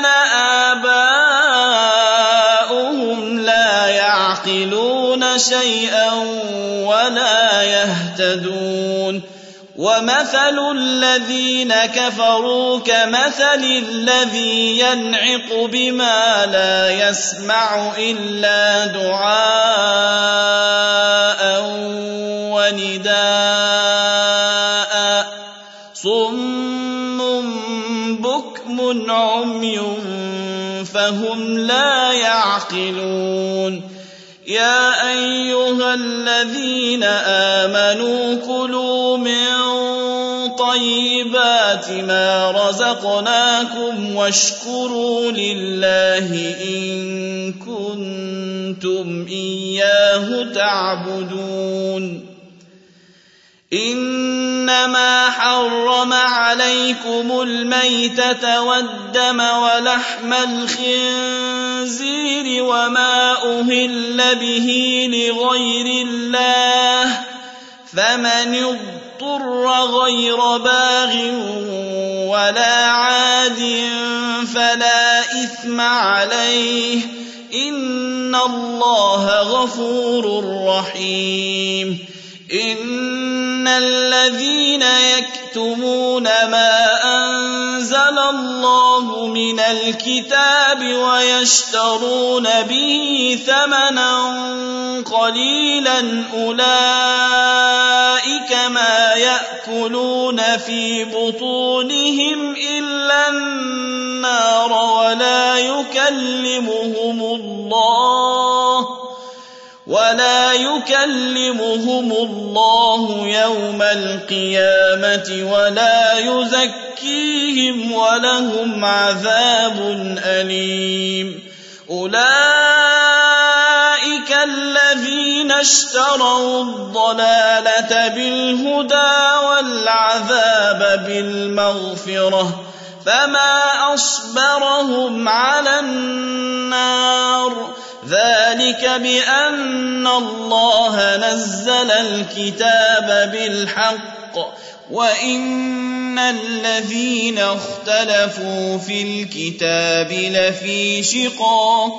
آباؤهم لا يعقلون شيئا ولا يهتدون ومثل الذين كفروا كمثل الذي ينعق بما لا يسمع إلا دعاء ونداء صم بكم عمي فهم لا يعقلون يا أيها الذين آمنوا كلوا من طيبات ما رزقناكم واشكروا لله إن كنتم إياه تعبدون إنما حرم عليكم الميتة والدم ولحم الخنزير وما أهل به لغير الله فمن اضطر غير باغ ولا عاد فلا إثم عليه إن الله غفور رحيم إن الذين يكتمون ما أنزل الله من الكتاب ويشترون به ثمنا قليلا أولئك ما يأكلون في بطونهم إلا النار ولا يكلمهم الله يوم القيامة ولا يزكيهم ولهم عذاب أليم أولئك الذين اشتروا الضلالة بالهدى والعذاب بالمغفرة فما أصبرهم على النار ذلك بأن الله نزل الكتاب بالحق وإن الذين اختلفوا في الكتاب لفي شقاق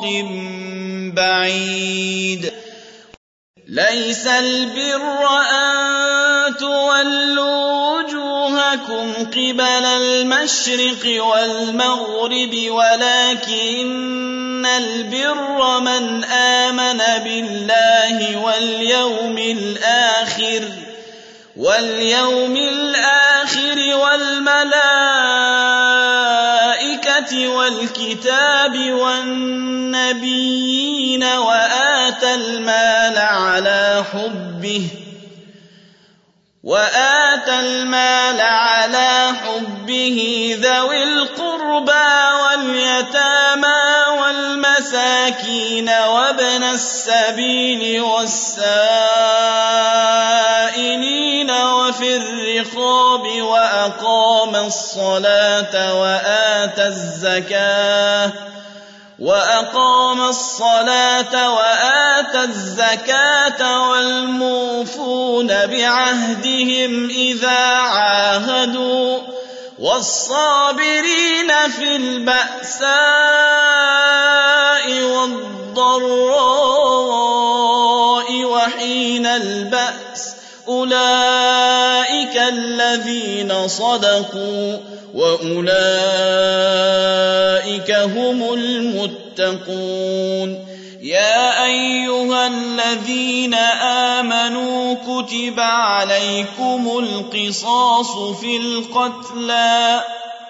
بعيد ليس البر أن تولوا وجوهكم قبل المشرق والمغرب ولكن البر من آمن بالله واليوم الآخر والملائكة والكتاب والنبيين وآتى المال على حبه ذوي القربى واليتامى والمساكين وابن السبيل والسائلين وفي الرقاب وأقام الصلاة وآتى الزكاة والموفون بعهدهم إذا عاهدوا والصابرين في البأساء والضراء وحين البأس أولئك الذين صدقوا وأولئك هم المتقون. يا أيها الذين آمنوا كتب عليكم القصاص في القتلى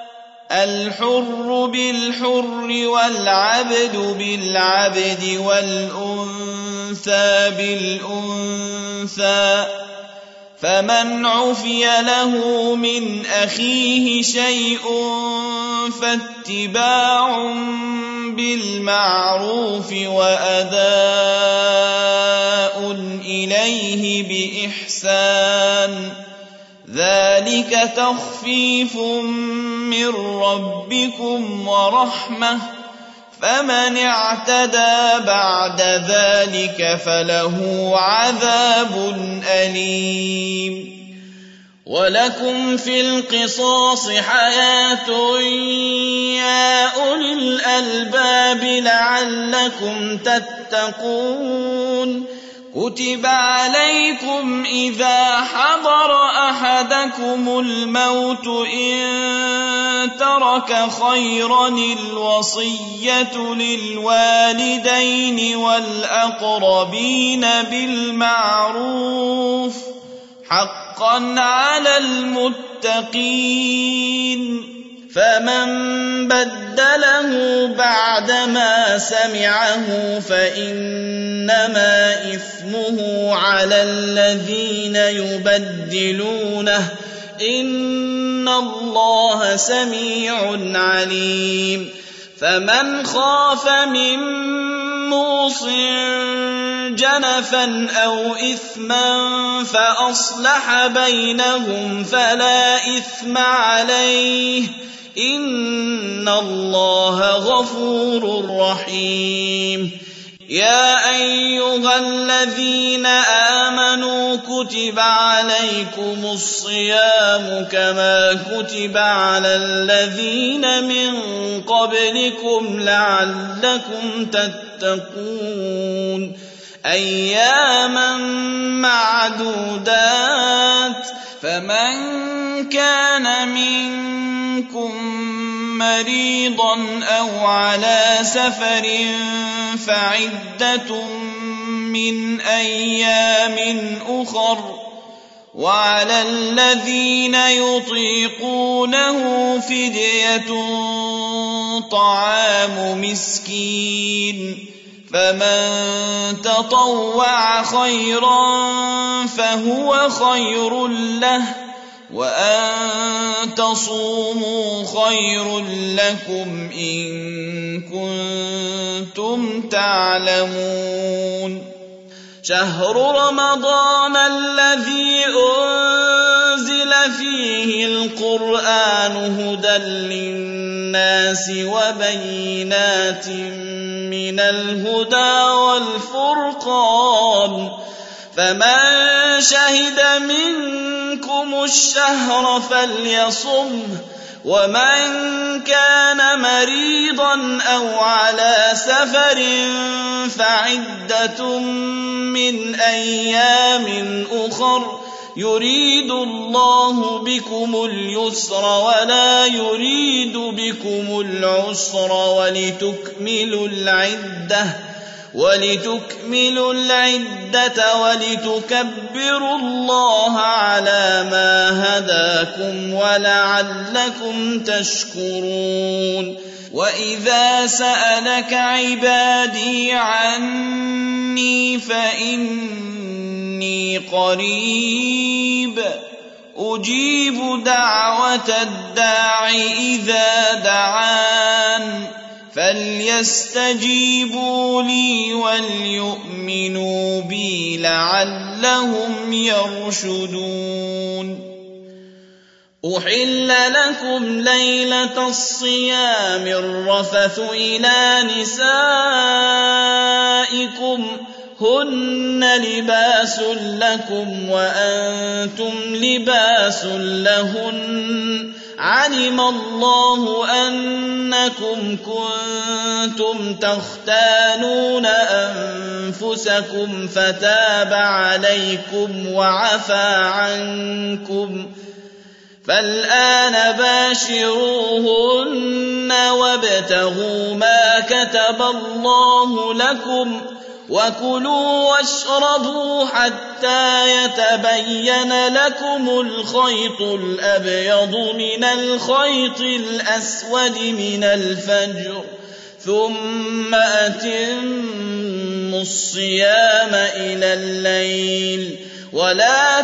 الحر بالحر والعبد بالعبد والأنثى بالأنثى فمن عفي له من أخيه شيء فاتباع بالمعروف وأداء إليه بإحسان ذلك تخفيف من ربكم ورحمة فمن اعتدى بعد ذلك فله عذاب أليم. ولكم في القصاص حياة يا أولي الألباب لعلكم تتقون. كتب عليكم إذا حضر أحدكم الموت إن ترك خيرا الوصية للوالدين والأقربين بالمعروف حقا على المتقين. فمن بدله بعدما سمعه فإنما إثمه على الذين يبدلونه إن الله سميع عليم. فمن خاف من موص جنفا أو إثما فأصلح بينهم فلا إثم عليه إن الله غفور رحيم. يا أيها الذين آمنوا كتب عليكم الصيام كما كتب على الذين من قبلكم لعلكم تتقون. أياما معدودات فمن كان منكم مريضا أو على سفر فعدة من أيام أخر وعلى الذين يطيقونه فدية طعام مسكين فمن تطوع خيرا فهو خير له وأن تصوموا خير لكم إن كنتم تعلمون. شهر رمضان الذي أنزل فيه القرآن هدى للناس وبينات من الهدى والفرقان فمن شهد منكم الشهر فليصمه ومن كان مريضا أو على سفر فعدة من أيام أخر يريد الله بكم اليسر ولا يريد بكم العسر ولتكملوا العدة ولتكبروا الله على ما هداكم ولعلكم تشكرون. وإذا سألك عبادي عني فإني قريب أجيب دعوة الداع إذا دعان فليستجيبوا لي وليؤمنوا بي لعلهم يرشدون. أحل لكم ليلة الصيام الرفث إلى نسائكم هن لباس لكم وأنتم لباس لهن علم الله أنكم كنتم تختانون أنفسكم فتاب عليكم وعفى عنكم فالآن باشروهن وابتغوا ما كتب الله لكم وكلوا واشربوا حتى يتبين لكم الخيط الأبيض من الخيط الأسود من الفجر ثم أتموا الصيام إلى الليل ولا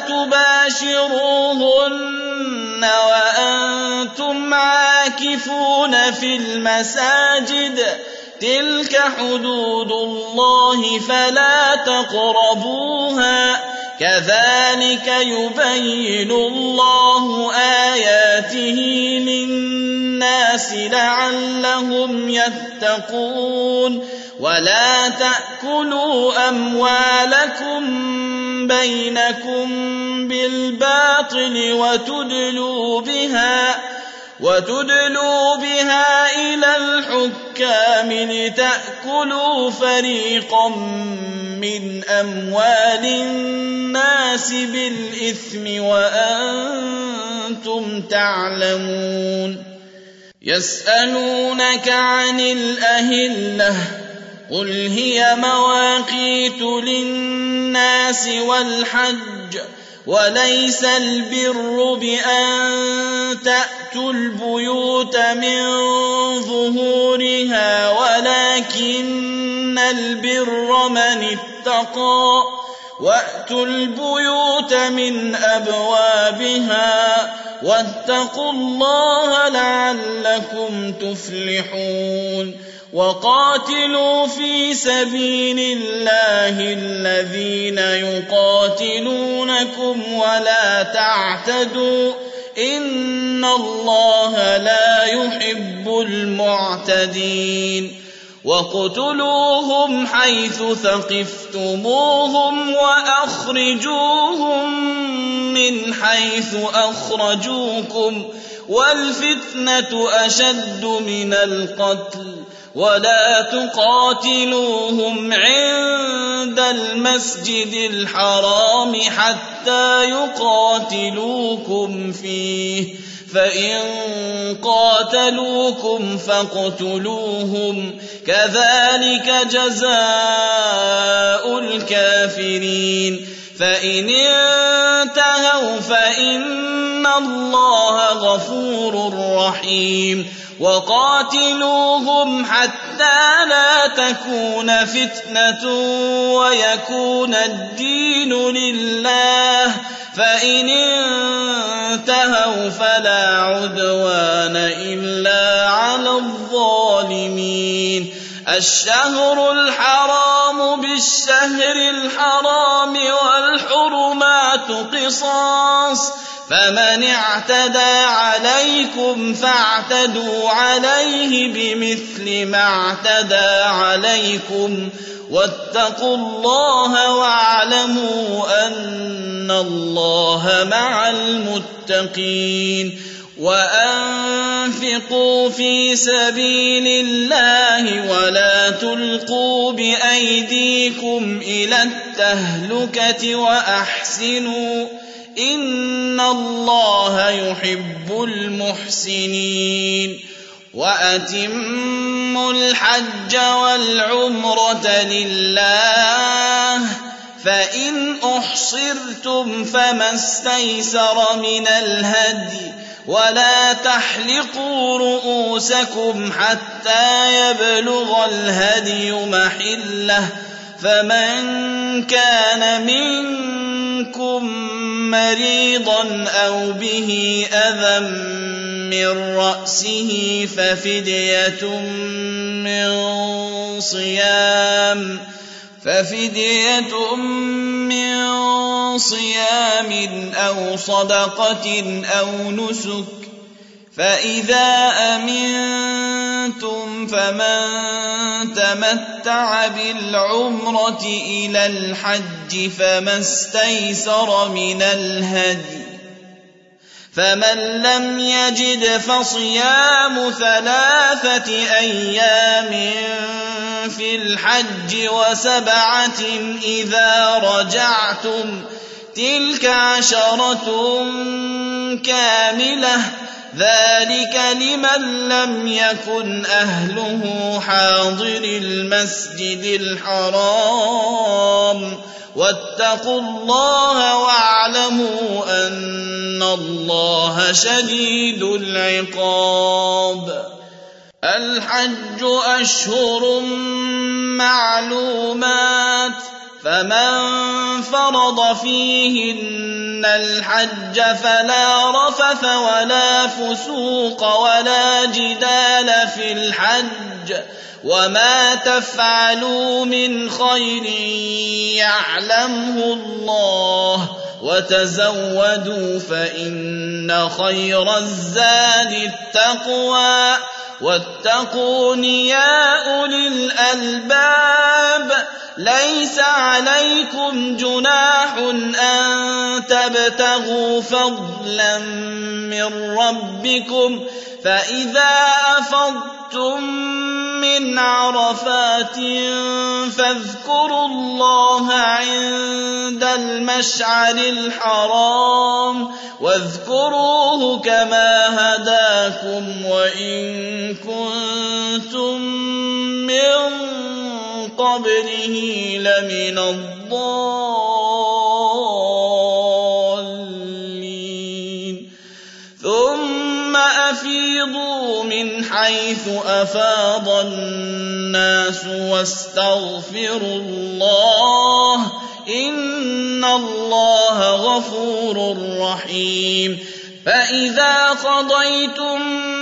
تباشروهن وأنتم عاكفون في المساجد تلك حدود الله فلا تقربوها كذلك يبين الله آياته للناس لعلهم يتقون. ولا تأكلوا أموالكم بينكم بالباطل وتدلوا بها إلى الحكام لتأكلوا فريقا من أموال الناس بالإثم وأنتم تعلمون. يسألونك عن الأهلة قل هي مواقيت للناس والحج وليس البر بأن تأتوا البيوت من ظهورها ولكن البر من اتقى وأتوا البيوت من أبوابها واتقوا الله لعلكم تفلحون. وقاتلوا في سبيل الله الذين يقاتلونكم ولا تعتدوا إن الله لا يحب المعتدين. وَاقْتُلُوهُمْ حَيْثُ ثَقِفْتُمُوهُمْ وَأَخْرِجُوهُم مِّنْ حَيْثُ أَخْرَجُوكُمْ وَالْفِتْنَةُ أَشَدُّ مِنَ الْقَتْلِ وَلَا تُقَاتِلُوهُمْ عِندَ الْمَسْجِدِ الْحَرَامِ حَتَّىٰ يُقَاتِلُوكُمْ فِيهِ فَإِن قَاتَلُوكُمْ فَاقْتُلُوهُمْ كَذَٰلِكَ جَزَاءُ الْكَافِرِينَ. فَإِنِ انتَهَوْا فَإِنَّ اللَّهَ غَفُورٌ رَّحِيمٌ. وَقَاتِلُوهُمْ حَتَّىٰ لَا تَكُونَ فِتْنَةٌ وَيَكُونَ الدِّينُ لِلَّهِ فَإِنِ انتَهَوْا فَلَا عُدْوَانَ إِلَّا عَلَى الظَّالِمِينَ. الشهر الحرام بالشهر الحرام والحرمات قصاص فمن اعتدى عليكم فاعتدوا عليه بمثل ما اعتدى عليكم واتقوا الله واعلموا أن الله مع المتقين. وأنفقوا في سبيل الله ولا تلقوا بأيديكم إلى التهلكة وأحسنوا إن الله يحب المحسنين وأتموا الحج والعمرة لله فإن أحصرتم فما استيسر من الهدي ولا تحلقوا رؤوسكم حتى يبلغ الهدي محله فمن كان منكم مريضا أو به أذى من رأسه ففدية من صيام أو صدقة أو نسك فإذا أمنتم فمن تمتع بالعمرة إلى الحج فما استيسر من الهدي فمن لم يجد فصيام 3 أيام في الحج و7 إذا رجعتم تلك 10 كاملة ذلك لمن لم يكن أهله حاضر المسجد الحرام واتقوا الله واعلموا أن الله شديد العقاب الحج أشهر معلومات فمن فرض فيهن الحج فلا رفث ولا فسوق ولا جدال في الحج وما تفعلوا من خير يعلمه الله وتزودوا فإن خير الزاد التقوى واتقون يا أولي الألباب ليس عليكم جناح أن تبتغوا فضلا من ربكم فإذا أفضتم من عرفات فاذكروا الله عند المشعر الحرام واذكروه كما هداكم وإن كنتم من قبله لمن الضالين ثم أفيضوا من حيث أفاض الناس واستغفروا الله إن الله غفور رحيم فإذا قضيتم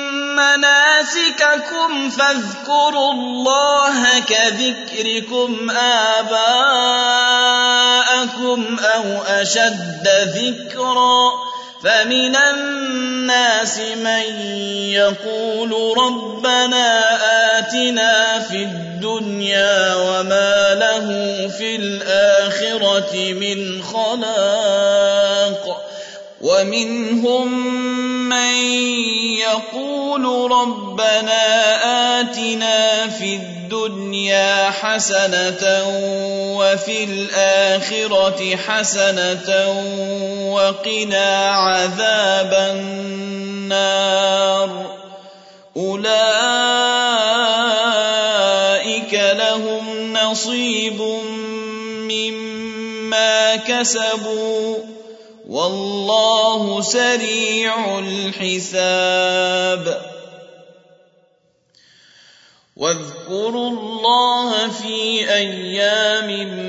مناسككم فاذكروا الله كذكركم آباءكم أو أشد ذكرا فمن الناس من يقول ربنا آتنا في الدنيا وما له في الآخرة من خلاق ومنهم من يقول ربنا آتنا في الدنيا حسنة وفي الآخرة حسنة وقنا عذاب النار أولئك لهم نصيب مما كسبوا والله سريع الحساب واذكروا الله في أيام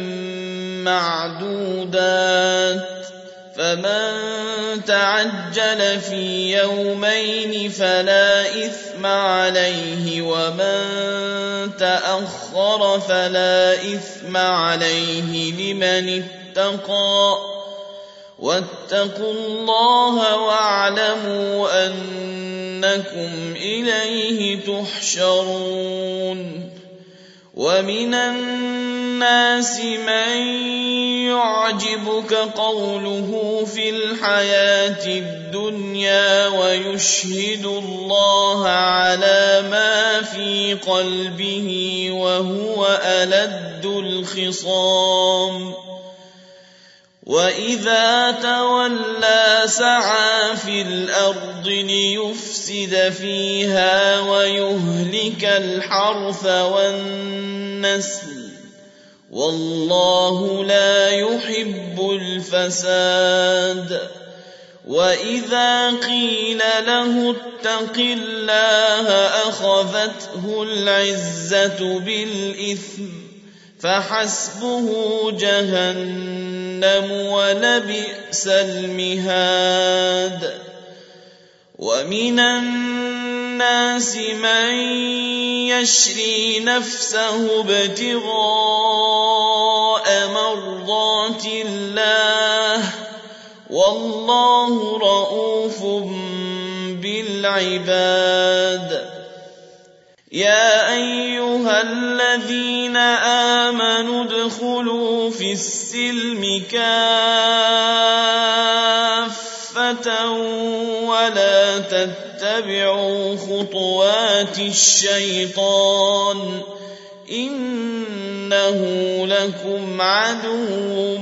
معدودات فمن تعجل في يومين فلا إثم عليه ومن تأخر فلا إثم عليه لمن اتقى واتقوا الله واعلموا أنكم إليه تحشرون ومن الناس من يعجبك قوله في الحياة الدنيا ويشهد الله على ما في قلبه وهو ألد الخصام وإذا تولى سعى في الأرض ليفسد فيها ويهلك الحرث والنسل والله لا يحب الفساد. وإذا قيل له اتق الله أخذته العزة بالإثم فحسبه جهنم ولبئس المهاد. ومن الناس من يشري نفسه ابتغاء مرضات الله والله رءوف بالعباد. يا أيها الذين آمنوا ادخلوا في السلم كافة ولا تتبعوا خطوات الشيطان إنه لكم عدو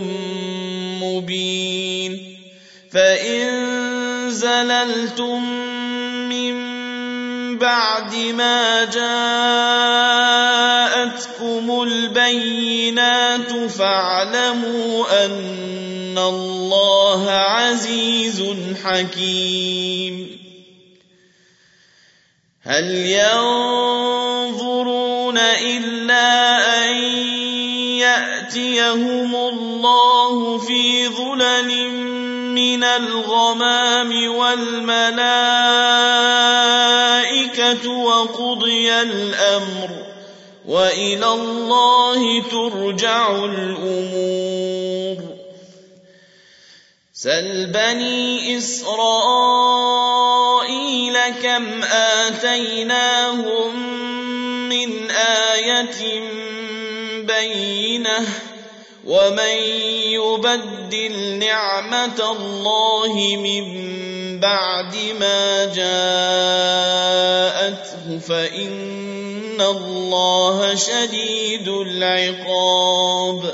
مبين. فإن زللتم من بعد ما جاءتكم البينات فاعلموا أن الله عزيز حكيم. هل ينظرون إلا أن يأتيهم الله في ظلل من الغمام والملائكة وقضي الأمر وإلى الله ترجع الأمور. سل بني إسرائيل كم آتيناهم من آية بينة ومن يبدل نعمة الله من بعد ما جاءته فإن الله شديد العقاب.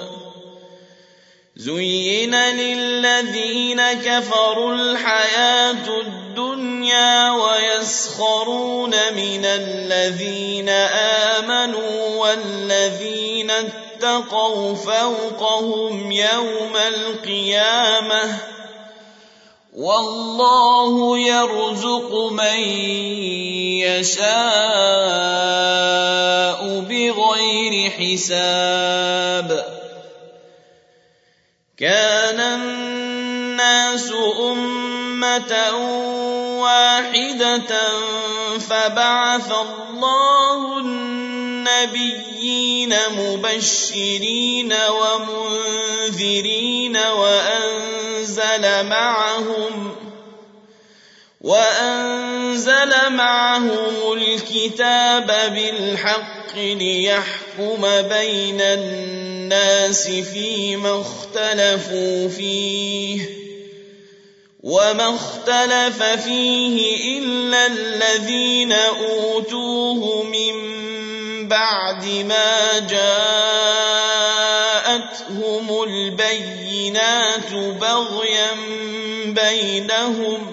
زين للذين كفروا الحياة الدنيا ويسخرون من الذين آمنوا والذين اتقوا فوقهم يوم القيامة والله يرزق من يشاء بغير حساب. كان الناس أمة واحدة فبعث الله النبيين مبشرين ومنذرين وأنزل معهم الكتاب بالحق ليحكم بين الناس فيما اختلفوا فيه وما اختلف فيه إلا الذين أوتوه من بعد ما جاءتهم البينات بغيا بينهم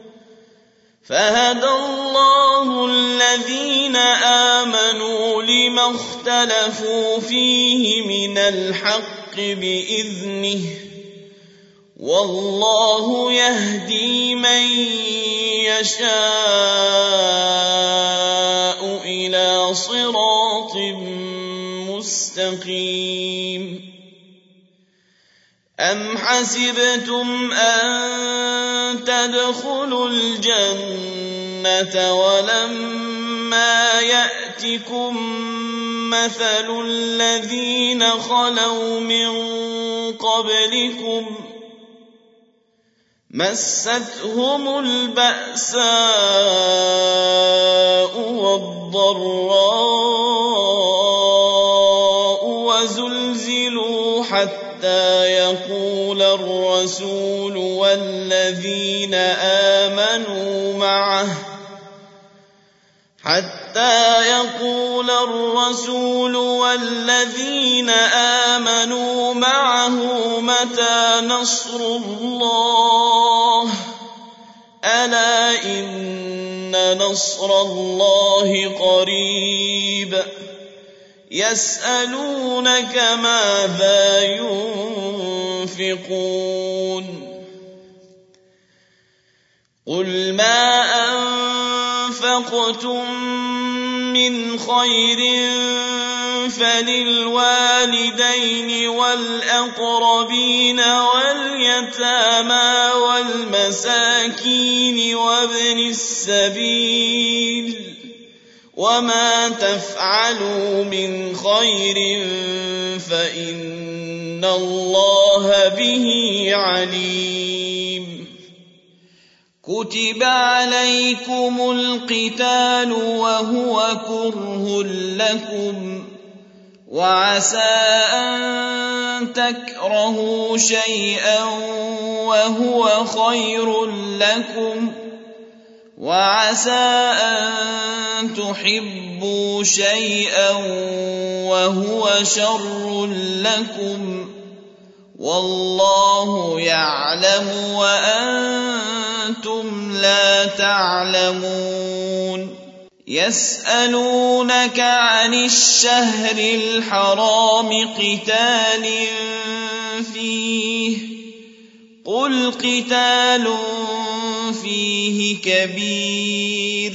فهدى الله الذين آمنوا لما اختلفوا فيه من الحق بإذنه والله يهدي من يشاء إلى صراط مستقيم. أم حسبتم أن تدخلوا الجنة ولما يأتكم مثل الذين خلوا من قبلكم مستهم البأساء والضراء وزلزلوا حتى يقول الرسول والذين آمنوا معه حتى يقول الرسول والذين آمنوا معه متى نصر الله ألا إن نصر الله قريب يسألونك ماذا ينفقون قل ما أنفقتم من خير فللوالدين والأقربين واليتامى والمساكين وابن السبيل وما تفعلوا من خير فإن الله به عليم كتب عليكم القتال وهو كره لكم وعسى أن تكرهوا شيئا وهو خير لكم وعسى أن تحبوا شيئا وهو شر لكم والله يعلم وأنتم لا تعلمون يسألونك عن الشهر الحرام قتال فيه قل قتال فيه كبير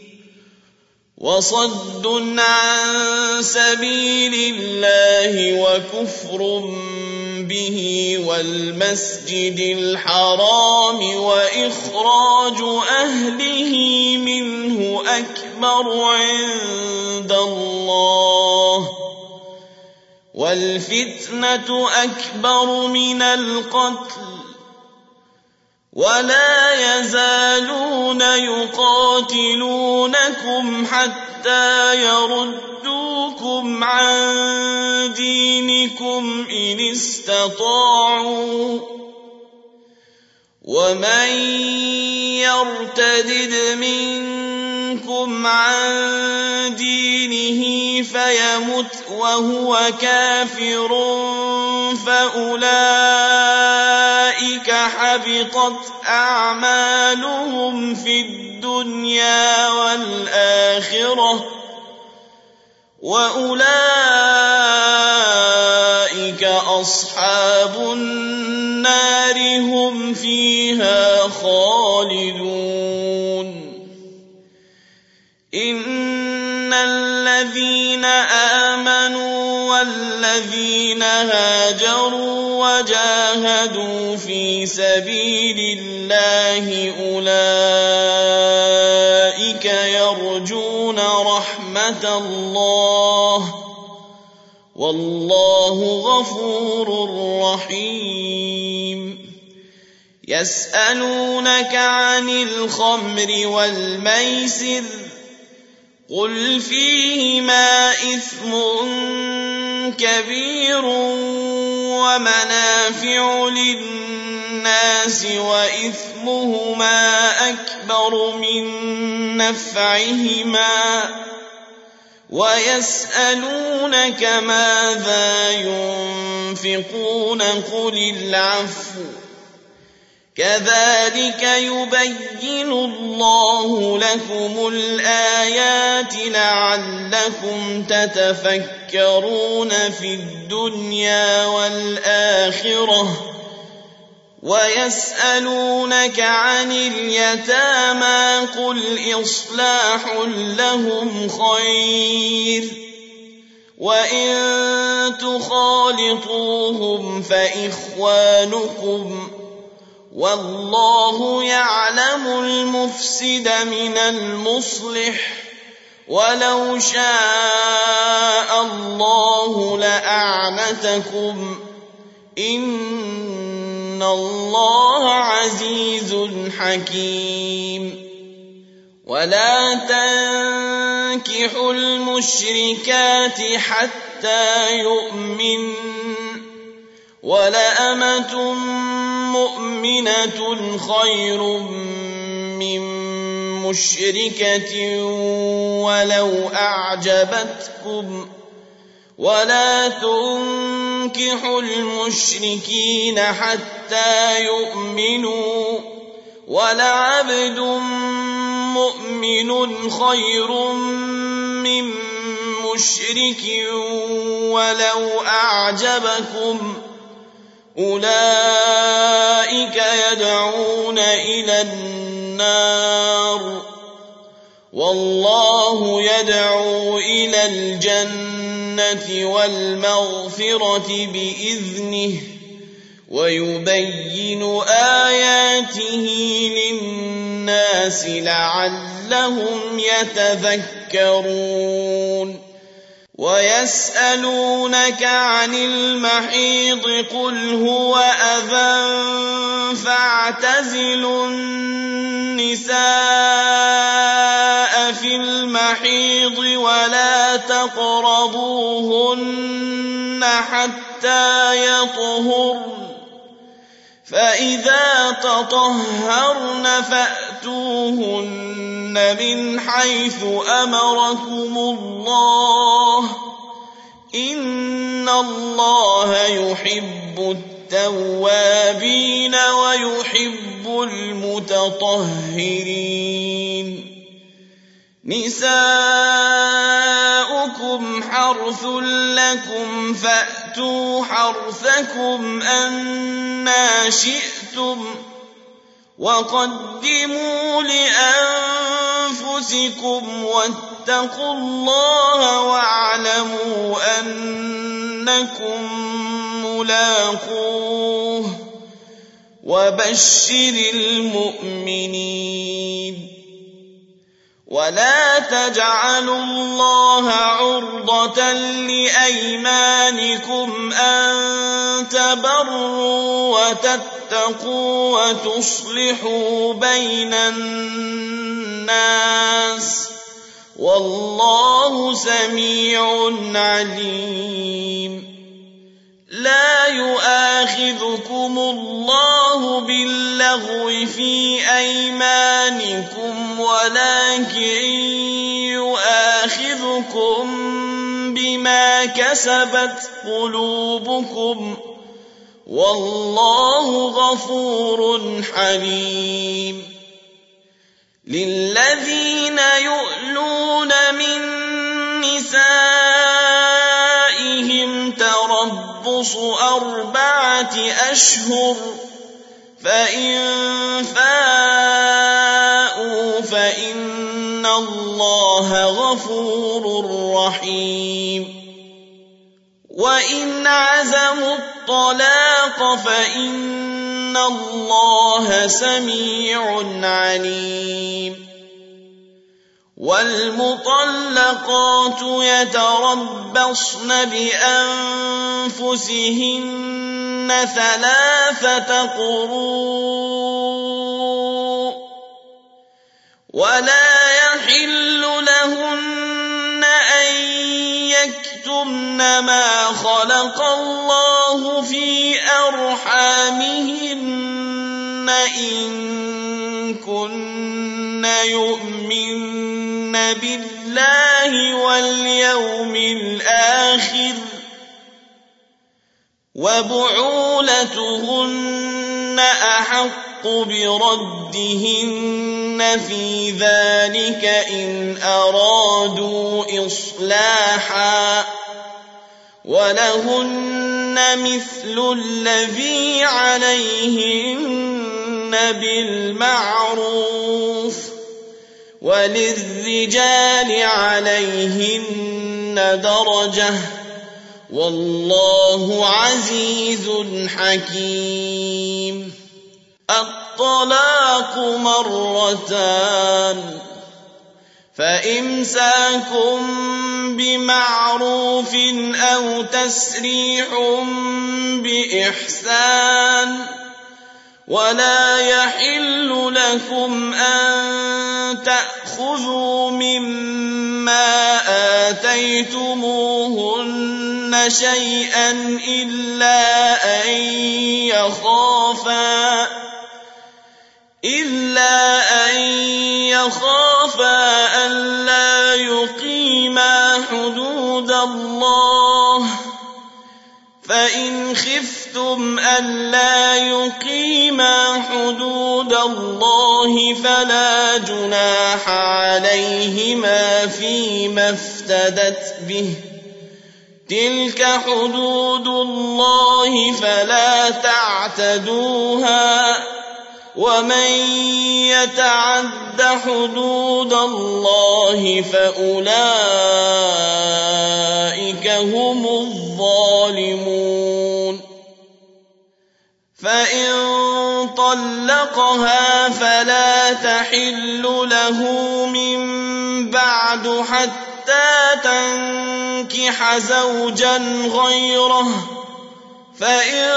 وصد عن سبيل الله وكفر به والمسجد الحرام وإخراج أهله منه أكبر عند الله والفتنة أكبر من القتل ولا يزالون يقاتلونكم حتى يردوكم عن دينكم إن استطاعوا ومن يرتد منكم عن دينه فيمت وهو كافر فأولئك حبطت أعمالهم في الدنيا والآخرة وأولئك أصحاب النار هم فيها خالدون إن الذين آمنوا والذين هاجروا وجاهدوا في سبيل الله أولئك يرجون رحمة الله والله غفور رحيم يسألونك عن الخمر والميسر قل فيهما إثم كبير ومنافع للناس وإثمهما أكبر من نفعهما ويسألونك ماذا ينفقون قل العفو كذلك يبين الله لكم الآيات لعلكم تتفكرون في الدنيا والآخرة ويسألونك عن اليتامى قل إصلاح لهم خير وإن تخالطوهم فإخوانكم والله يعلم المفسد من المصلح ولو شاء الله لأعنتكم إن الله عزيز حكيم ولا تنكحوا المشركات حتى يؤمن ولأمة مؤمنة خير من مشركة ولو أعجبتكم ولا تنكحوا المشركين حتى يؤمنوا ولعبد مؤمن خير من مشرك ولو أعجبكم أولئك يدعون إلى النار والله يدعو إلى الجنة والمغفرة بإذنه ويبين آياته للناس لعلهم يتذكرون ويسألونك عن المحيض قل هو أذى فاعتزلوا النساء في المحيض ولا تقربوهن حتى يطهرن فإذا تطهرن فأتوهن من حيث أمركم الله إن الله يحب التوابين ويحب المتطهرين نساؤكم حرث لكم فأتوا حرثكم أنى شئتم وقدموا لأنفسكم واتقوا الله واعلموا أنكم ملاقوه وبشر المؤمنين ولا تجعلوا الله عرضة لأيمانكم أن تبروا وتتقوا وتصلحوا بين الناس والله سميع عليم لا يؤاخذكم الله باللغو في أيمانكم ولكن يؤاخذكم بما كسبت قلوبكم والله غفور حليم للذين يؤلون من نسائهم تربص 4 أشهر فإن فاءوا فإن الله غفور رحيم وإن عزموا الطلاق فإن الله سميع عليم والمطلقات يتربصن بأنفسهن 3 قروء ولا يحل لهن أن يكتمن ما خلق الله في أرحامهن إن كن يؤمن بالله واليوم الآخر وبعولتهن أحق بردهن في ذلك إن أرادوا إصلاحا ولهن مثل الذي عليهن بالمعروف وللرجال عليهن درجة والله عزيز حكيم الطلاق 2 فإمساك بمعروف أو تسريح بإحسان ولا يحل لكم أن تأخذوا مما آتيتموهن شيئا إلا أن يخافا ألا يقيما حدود الله فإن خفتم ألا يقيما حدود الله فلا جناح عليهما فيما افتدت به تلك حدود الله فلا تعتدوها ومن يتعد حدود الله فأولئك هم الظالمون فإن طلقها فلا تحل له من بعد حتى تنكح زوجا غيره فإن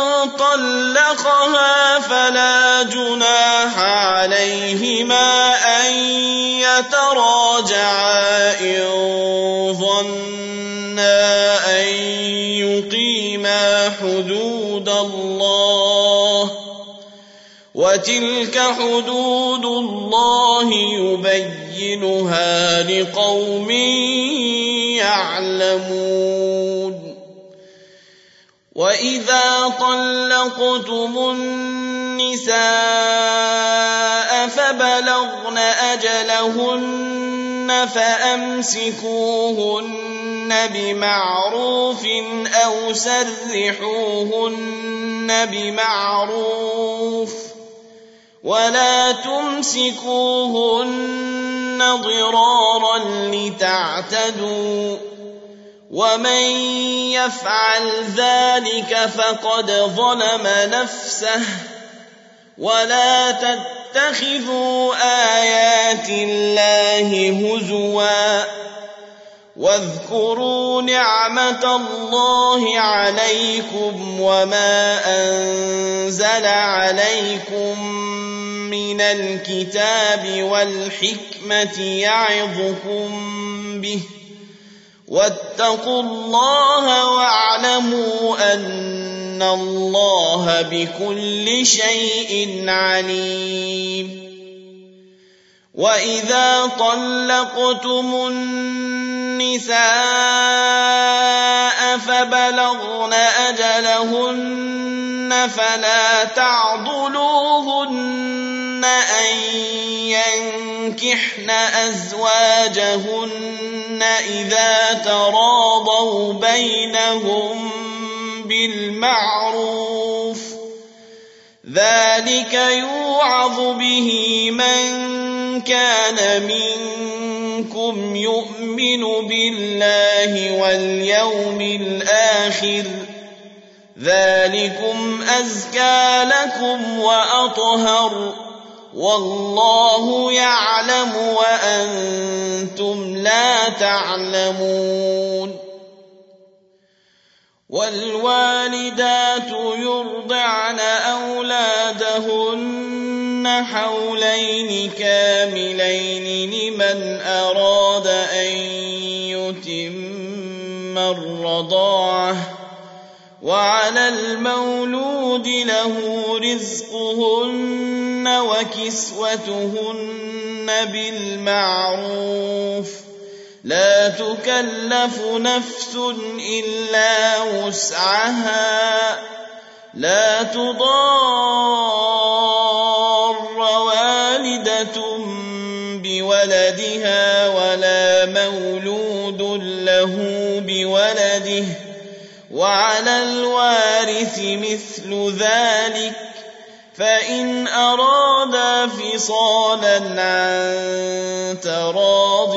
طلقها فلا جناح عليهما أن يتراجعا إن ظنا أن يقيما حدود الله وتلك حدود الله يبينها لقوم يعلمون وإذا طلقتم النساء فبلغن أجلهن فأمسكوهن بمعروف أو سرحوهن بمعروف ولا تمسكوهن ضرارا لتعتدوا ومن يفعل ذلك فقد ظلم نفسه ولا تتخذوا آيات الله هزوا واذكروا نعمة الله عليكم وما أنزل عليكم من الكتاب والحكمة يعظكم به واتقوا الله واعلموا أن الله بكل شيء عليم وإذا طلقتم النساء فبلغن أجلهن فلا تعضلوهن أن ينكحن أزواجهن إذا تراضوا بينهم بالمعروف ذلك يوعظ به من كان منكم يؤمن بالله واليوم الآخر ذلكم أزكى لكم وأطهر والله يعلم وأنتم لا تعلمون والوالدات يرضعن أولادهن حولين كاملين لمن أراد أن يتم الرضاعة وعلى المولود له رزقهن وكسوتهن بالمعروف لا تكلف نفس إلا وسعها لا تضار والدة بولدها ولا مولود له بولده وعلى الوارث مثل ذلك فإن أرادا فصالا عن تراض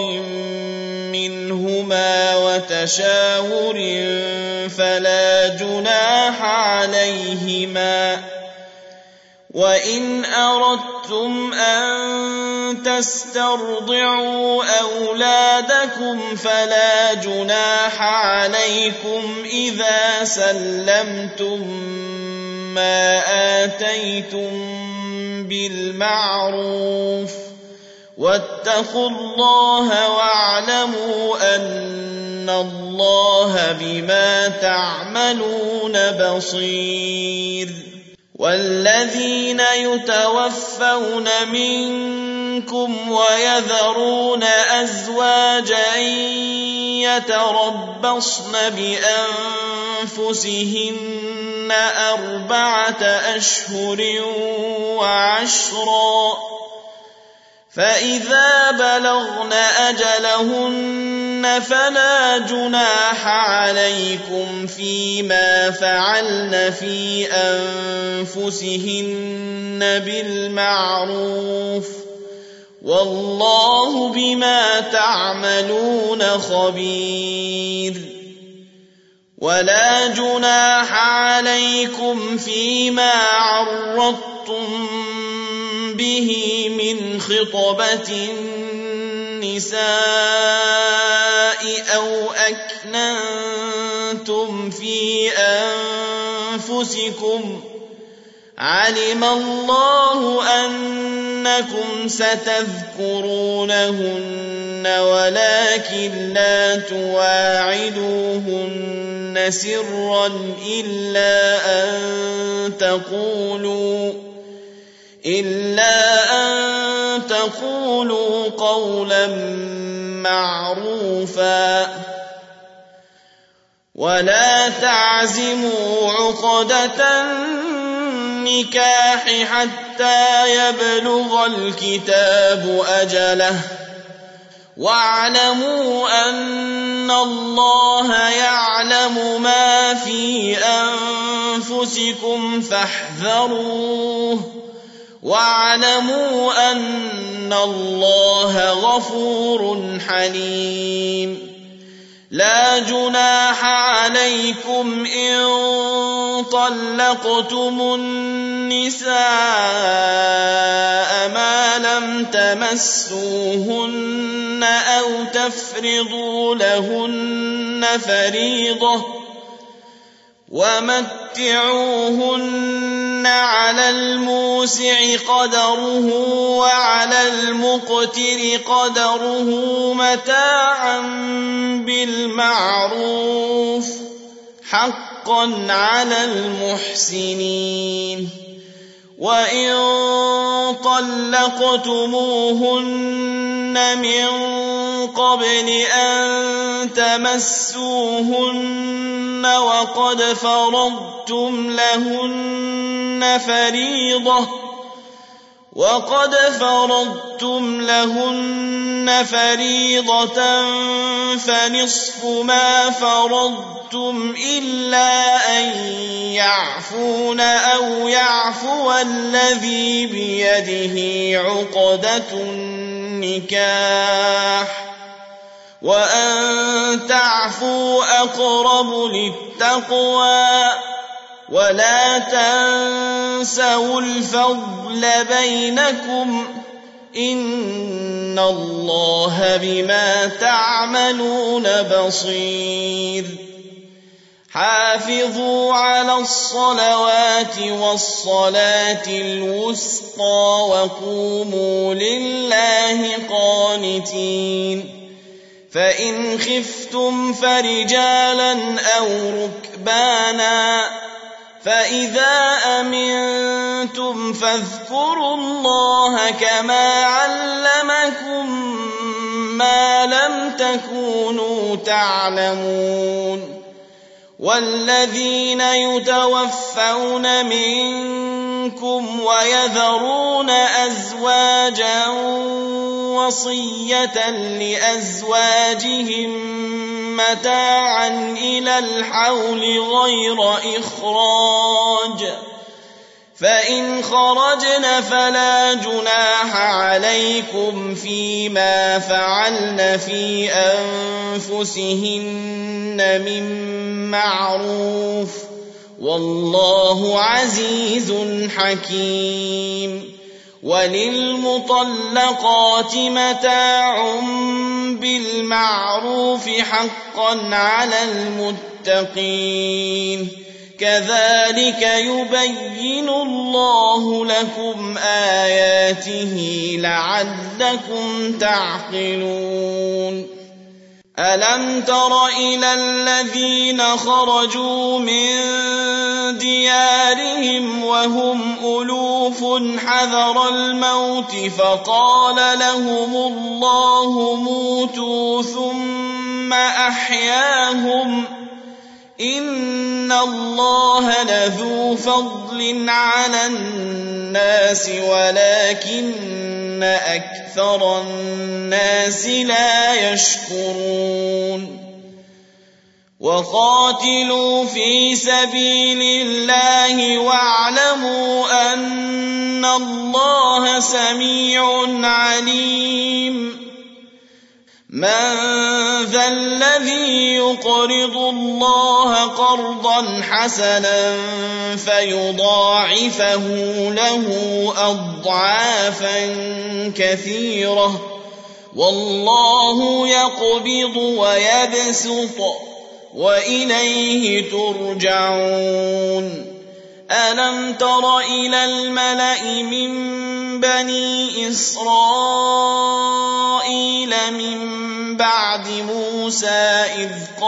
منهما وتشاور فلا جناح عليهما وإن أردتم أن تسترضعوا أولادكم فلا جناح عليكم إذا سلمتم ما آتيتم بالمعروف واتقوا الله واعلموا أن الله بما تعملون بصير والذين يتوفون منكم ويذرون أزواجا يتربصن بأنفسهن 4 أشهر وعشرا، فإذا بلغن أجلهن فلا جناح عليكم فيما فعلن في أنفسهن بالمعروف، والله بما تعملون خبير. ولا جناح عليكم فيما عرضتم به من خطبة النساء أو أكننتم في أنفسكم، علم الله أنكم ستذكرونهن ولكن لا تواعدوهن سرا إلا أن تقولوا قولا معروفا. ولا تعزموا عقدة النكاح حتى يبلغ الكتاب أجله، واعلموا أن الله يعلم ما في أنفسكم فاحذروه، واعلموا أن الله غفور حليم. لا جناح عليكم إن طلقتم النساء ما لم تمسوهن أو تفرضوا لهن فريضة، ومتعوهن على الموسع قدره وعلى المقتر قدره متاعا بالمعروف، حقا على المحسنين. وإن طلقتموهن من قبل أن تمسوهن وقد فرضتم لهن فريضة فنصف ما فرضتم إلا أن يعفون أو يعفو الذي بيده عقدة النكاح، وأن تعفوا أقرب للتقوى. ولا تنسوا الفضل بينكم، إن الله بما تعملون بصير. حافظوا على الصلوات والصلاة الوسطى وقوموا لله قانتين. فإن خفتم فرجالا أو ركبانا، فإذا أمنتم فاذكروا الله كما علمكم ما لم تكونوا تعلمون. والذين يتوفون منكم ويذرون أزواجا وصية لأزواجهم متاعا إلى الحول غير إخراج، فإن خرجن فلا جناح عليكم فيما فعلن في أنفسهن من معروف، والله عزيز حكيم. وللمطلقات متاع بالمعروف حقا على المتقين، كذلك يبين الله لكم آياته لعلكم تعقلون. ألم تر إلى الذين خرجوا من ديارهم وهم ألوف حذر الموت فقال لهم الله موتوا ثم أحياهم إن الله لذو فضل على الناس ولكن أكثر الناس لا يشكرون وقاتلوا في سبيل الله واعلموا أن الله سميع عليم من ذا الذي يقرض الله قرضا حسنا فيضاعفه له أضعافا كثيرة والله يقبض ويبسط وإليه ترجعون ألم تر إلى الملأ من بني إسرائيل من بعد موسى إذ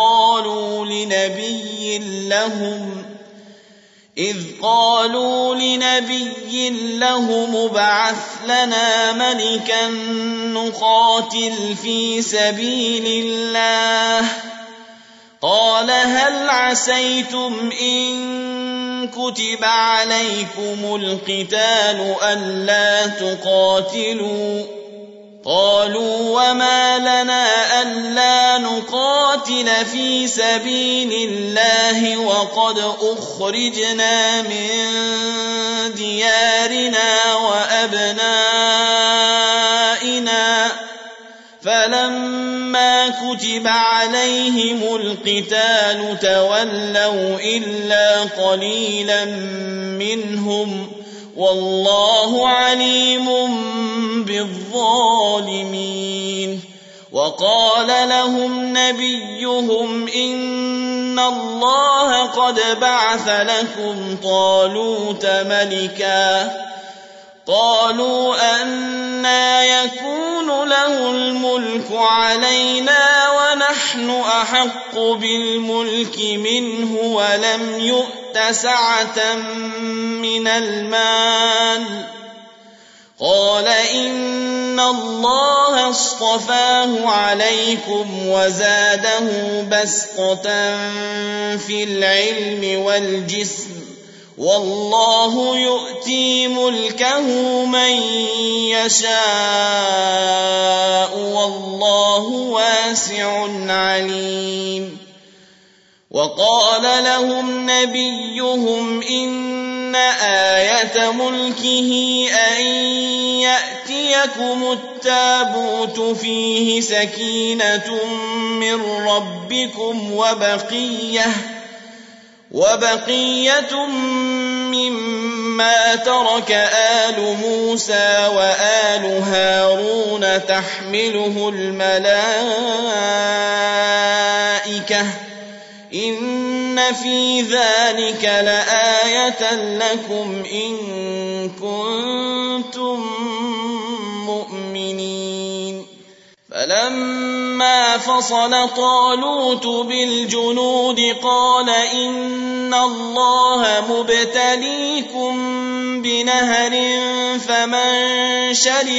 قالوا لنبي لهم ابعث لنا ملكا نقاتل في سبيل الله قال هل عسيتم إن كتب عليكم القتال ألا تقاتلوا قالوا وما لنا ألا نقاتل في سبيل الله وقد أخرجنا من ديارنا وأبنائنا فلما كتب عليهم القتال تولوا إلا قليلا منهم والله عليم بالظالمين وقال لهم نبيهم إن الله قد بعث لكم طالوت ملكا قالوا أنى يكون له الملك علينا ونحن أحق بالملك منه ولم يؤت سعة من المال قال إن الله اصطفاه عليكم وزاده بسطة في العلم والجسم والله يؤتي ملكه من يشاء والله واسع عليم وقال لهم نبيهم إن آية ملكه أن يأتيكم التابوت فيه سكينة من ربكم وبقية مما ترك آل موسى وآل هارون تحمله الملائكة إن في ذلك لآية لكم إن كنتم مؤمنين فلما فصل طالوت بالجنود قال إن الله مبتليكم بنهر فمن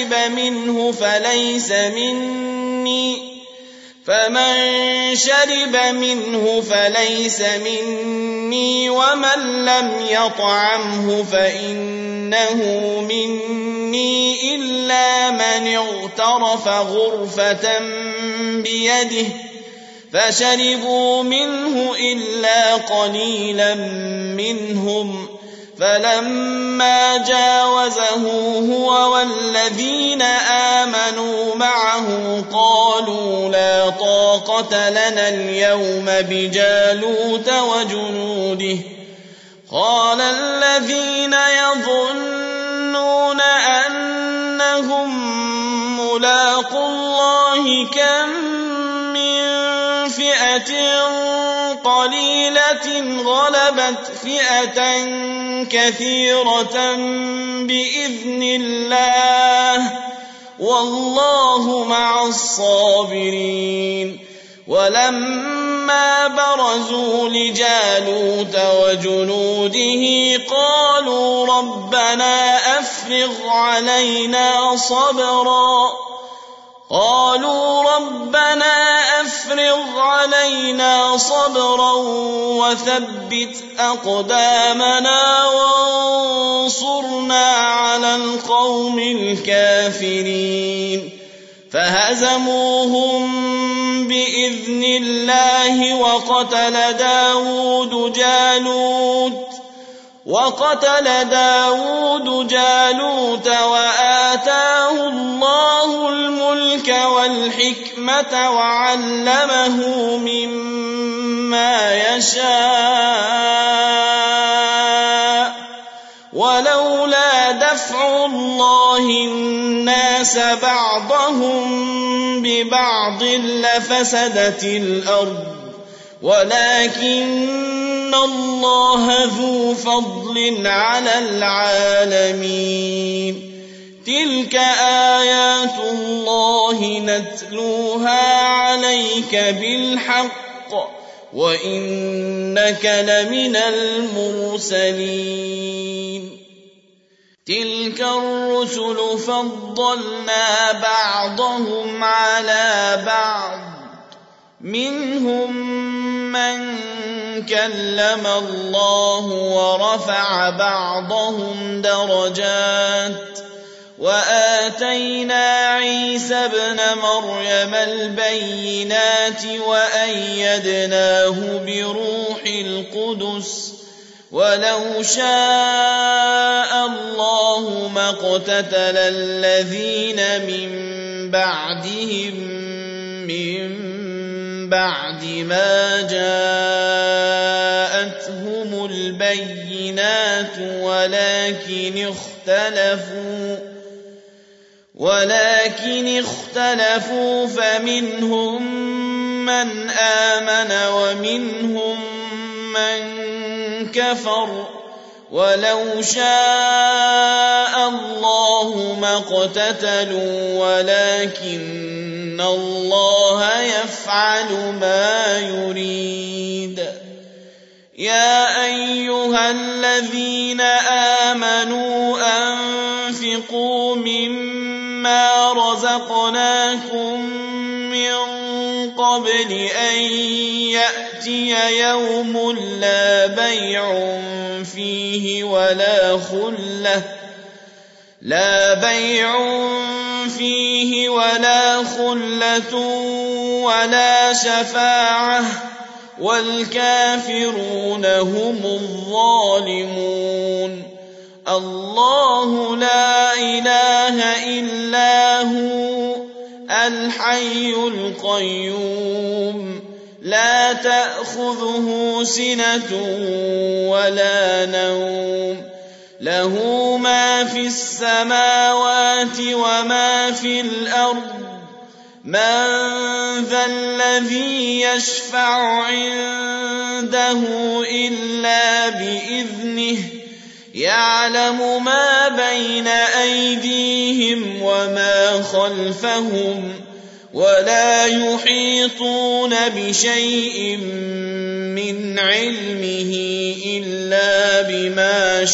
شرب منه فليس مني ومن لم يطعمه فإنه مني إلا من اغترف غرفة بيده فشربوا منه إلا قليلا منهم فلما جاوزه هو والذين آمنوا معه قالوا لا طاقة لنا اليوم بجالوت وجنوده قال الذين يظنون أنهم ملاقو الله كم من فئة قليلة غلبت فئة كثيرة بإذن الله والله مع الصابرين ولما برزوا لجالوت وجنوده قالوا ربنا أفرغ علينا صبرا وثبت أقدامنا وانصرنا على القوم الكافرين فهزموهم بإذن الله وقتل داود جالوت وآتاه الله الملك والحكمة وعلمه مما يشاء ولولا دفع الله الناس بعضهم ببعض لفسدت الأرض ولكن الله ذو فضل على العالمين تلك آيات الله نتلوها عليك بالحق وإنك لمن المرسلين تلك الرسل فضلنا بعضهم على بعض منهم من كلم الله ورفع بعضهم درجات وآتينا عيسى ابن مريم البينات وأيدناه بروح القدس ولو شاء الله ما اقتتل الذين من بعدهم من بعد ما جاءتهم البينات ولكن اختلفوا فمنهم من آمن ومنهم من كفر ولو شاء الله ما اقتتلوا ولكن الله يفعل ما يريد يا أيها الذين آمنوا أنفقوا مما رزقناكم من قبل أن يأتي يوم لا بيع فيه ولا خلة ولا شفاعة والكافرون هم الظالمون الله لا إله إلا هو الحي القيوم لا تأخذه سنة ولا نوم له ما في السماوات وما في الأرض من ذا الذي يشفع عنده إلا بإذنه يعلم ما بين أيديهم وما خلفهم ولا يحيطون بشيء من علمه إلا بما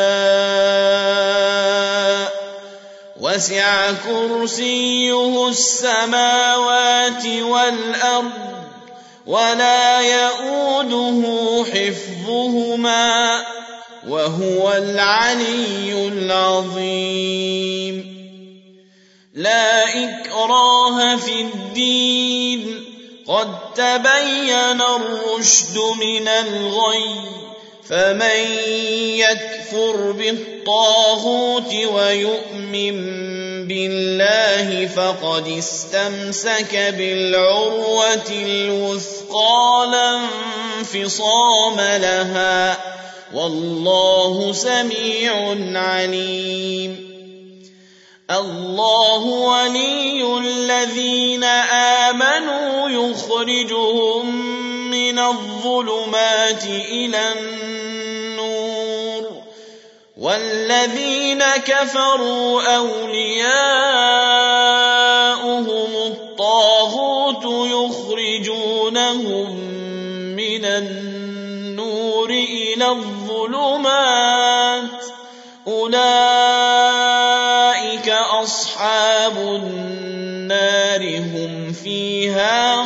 شاء وسع كرسيه السماوات والأرض ولا يؤوده حفظهما وهو العلي العظيم لا إكراه في الدين قد تبين الرشد من الغي فمن يكفر بالطاغوت ويؤمن بالله فقد استمسك بالعروة الوثقى لا انفصام لها والله سميع عليم الله ولي الذين آمنوا يخرجهم من الظلمات إلى النور والذين كفروا أولياؤهم الطاغوت يخرجون يخرجونهم من النور إلى الظلمات أولئك أصحاب النار هم فيها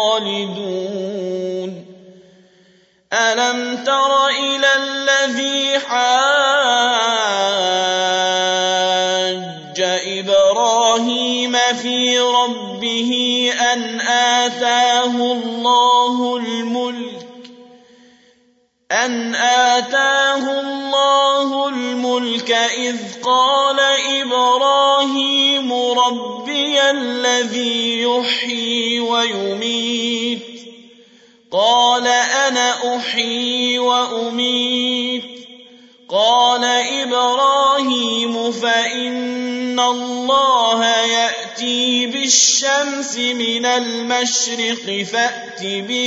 خالدون ألم تر إلى الذي حاج إبراهيم في ربه أن آتاه الله الملك إذ قال إبراهيم ربي الذي يحيي ويميت قال أنا أحيي وأميت قال إبراهيم فإن الله يأتي بالشمس من المشرق فأت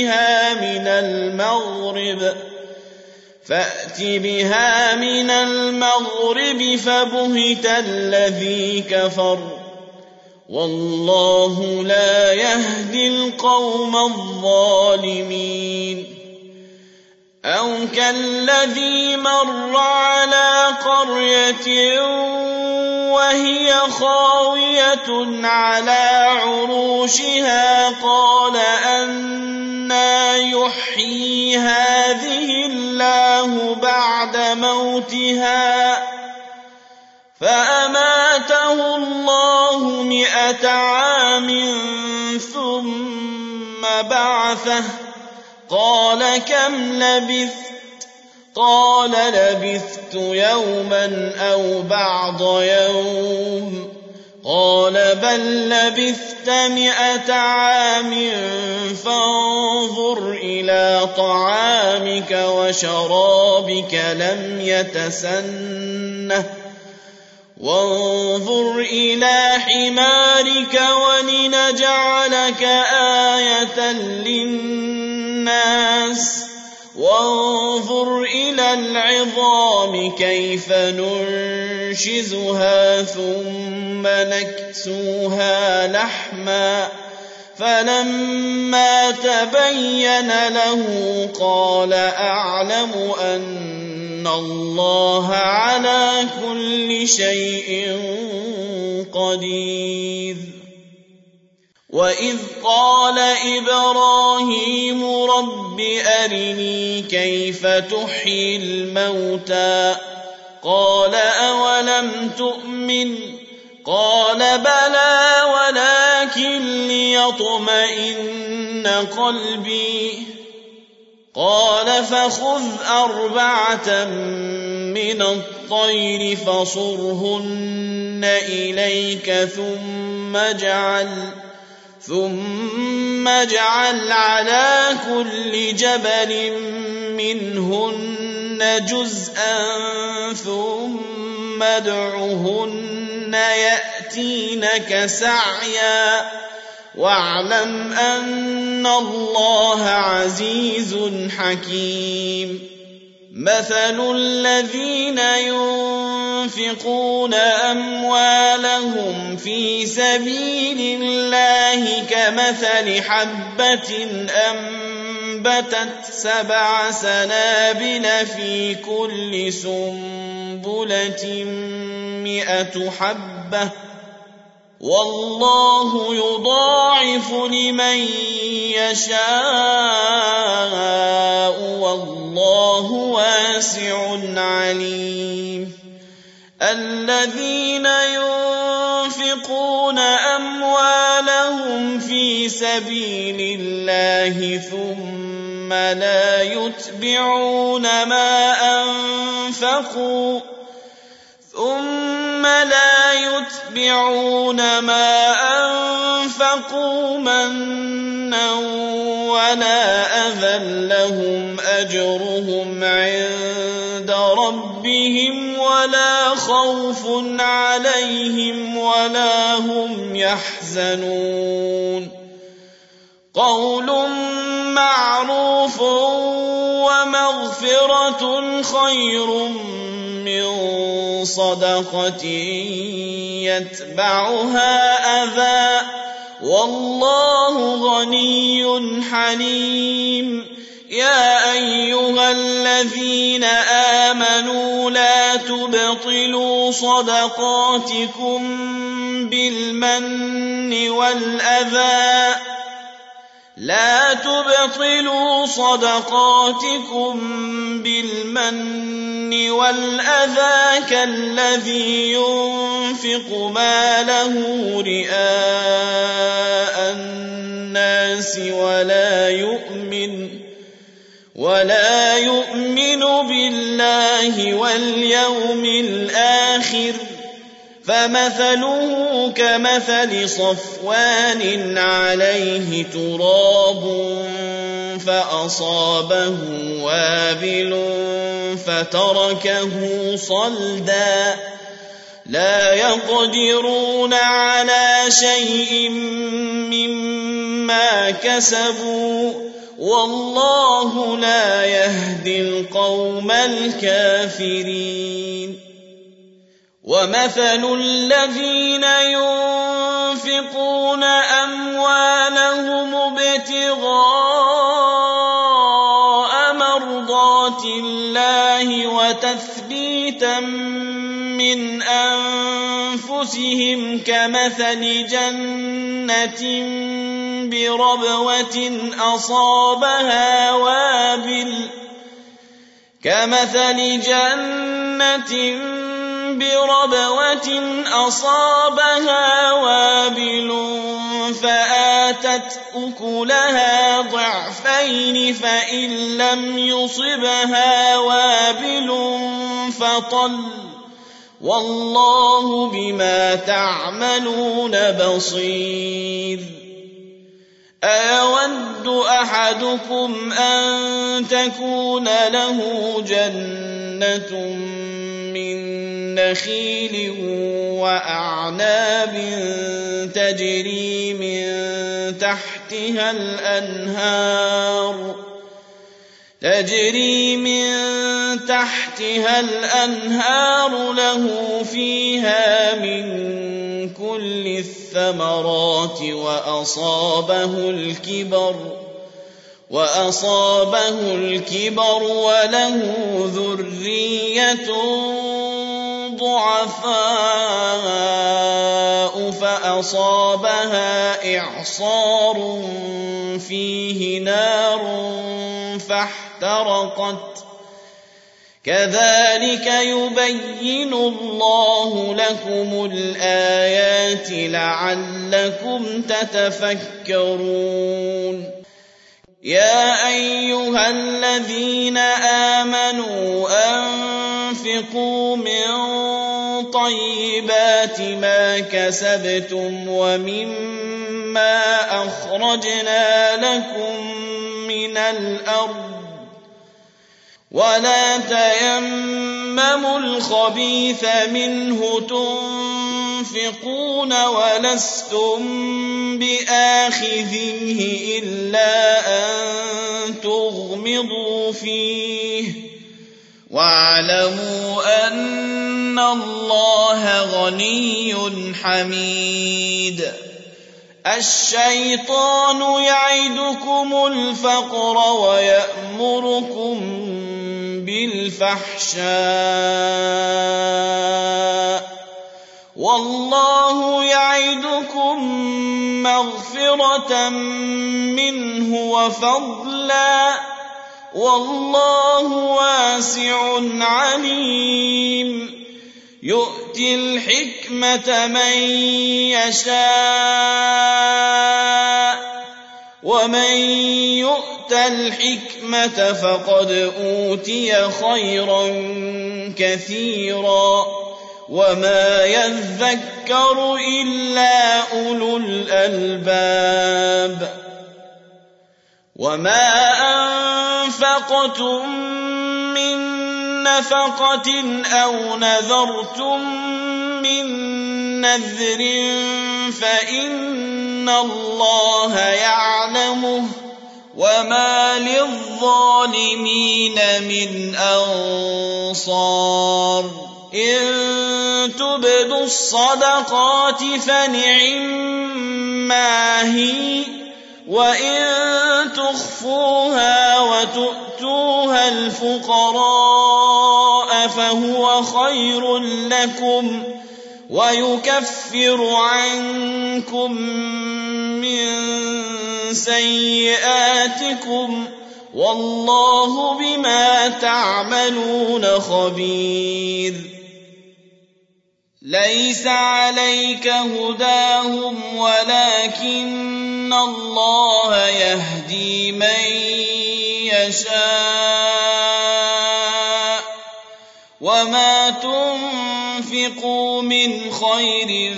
بها من المغرب فبهت الذي كفر والله لا يهدي القوم الظالمين أو كالذي مر على قرية وهي خاوية على عروشها قال أنى يحيي هذه الله بعد موتها فأماته الله 100 عام ثم بعثه قال كم لبثت قال لبثت يوما أو بعض يوم قال بل لبثت 100 عام فانظر إلى طعامك وشرابك لم يتسنه وانظر إلى حمارك ولنجعلك آية للناس وانظر إلى العظام كيف ننشزها ثم نكسوها لحما فلما تبين له قال أعلم أن الله على كل شيء قدير وإذ قال إبراهيم رب أرني كيف تحيي الموتى قال أولم تؤمن قال بلى ولكن ليطمئن قلبي قال فخذ 4 من الطير فصرهن إليك ثم اجعل على كل جبل منهن جزءا ثم ادعهن يأتينك سعيا واعلم أن الله عزيز حكيم مثل الذين ينفقون أموالهم في سبيل الله كمثل حبة أنبتت 7 سنابل في كل سنبلة 100 حبة والله يضاعف لمن يشاء والله واسع عليم الذين ينفقون أموالهم في سبيل الله ثم لا يتبعون ما أنفقوا منا ولا أذى لهم أجرهم عند ربهم ولا خوف عليهم ولا هم يحزنون قول معروف ومغفرة خير من صدقة يتبعها أذى والله غني حليم. يا أيها الذين آمنوا لا تبطلوا صدقاتكم بالمن والأذى كالذي ينفق ماله رئاء الناس ولا يؤمن بالله واليوم الآخر، فمثله كمثل صفوان عليه تراب فأصابه وابل فتركه صلدا، لا يقدرون على شيء مما كسبوا، والله لا يهدي القوم الكافرين. ومثل الذين ينفقون أموالهم ابتغاء مرضات الله وتثبيتا من أنفسهم كمثل جنة بربوة أصابها وابل فآتت أكلها ضعفين، فإن لم يصبها وابل فطل، والله بما تعملون بصير. أيود أحدكم أن تكون له جنة من نخيل وأعناب تجري من تحتها الأنهار له فيها من كل الثمرات وأصابه الكبر وله ذرية ضعفاء فأصابها إعصار فيه نار فاحترقت، كذلك يبين الله لكم الآيات لعلكم تتفكرون. يا أيها الذين آمنوا أنفقوا من طيبات ما كسبتم ومما أخرجنا لكم من الأرض، ولا تيمموا الخبيث منه تنفقون ولستم بآخذيه إلا أن تغمضوا فيه، واعلموا أن الله غني حميد. الشيطان يعدكم الفقر ويأمركم بالفحشاء، والله يعدكم مغفرة منه وفضلا، والله واسع عليم. يؤتي الحكمة من يشاء، ومن يؤت الحكمة فقد أوتي خيرا كثيرا، وما يذكر إلا أولو الألباب. وما أنفقتم من نفقة أو نذرتم من نذر فإن الله يعلمه، وما للظالمين من أنصار. إن تبدوا الصدقات فنعما هي، وإن تخفوها وتؤتوها الفقراء فهو خير لكم ويكفر عنكم من سيئاتكم والله بما تعملون خبير. ليس عليك هداهم ولكن الله يهدي من يشاء، وما تنفقوا من خير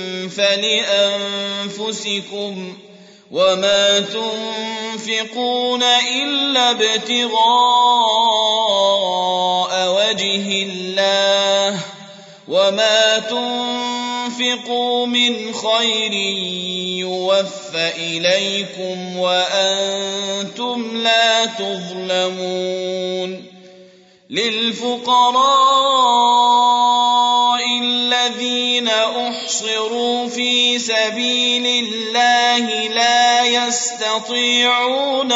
فلأنفسكم وما تنفقون إلا ابتغاء وجه الله وما تنفقوا من خير يوفى إليكم وأنتم لا تظلمون. للفقراء الذين أحصروا في سبيل الله لا يستطيعون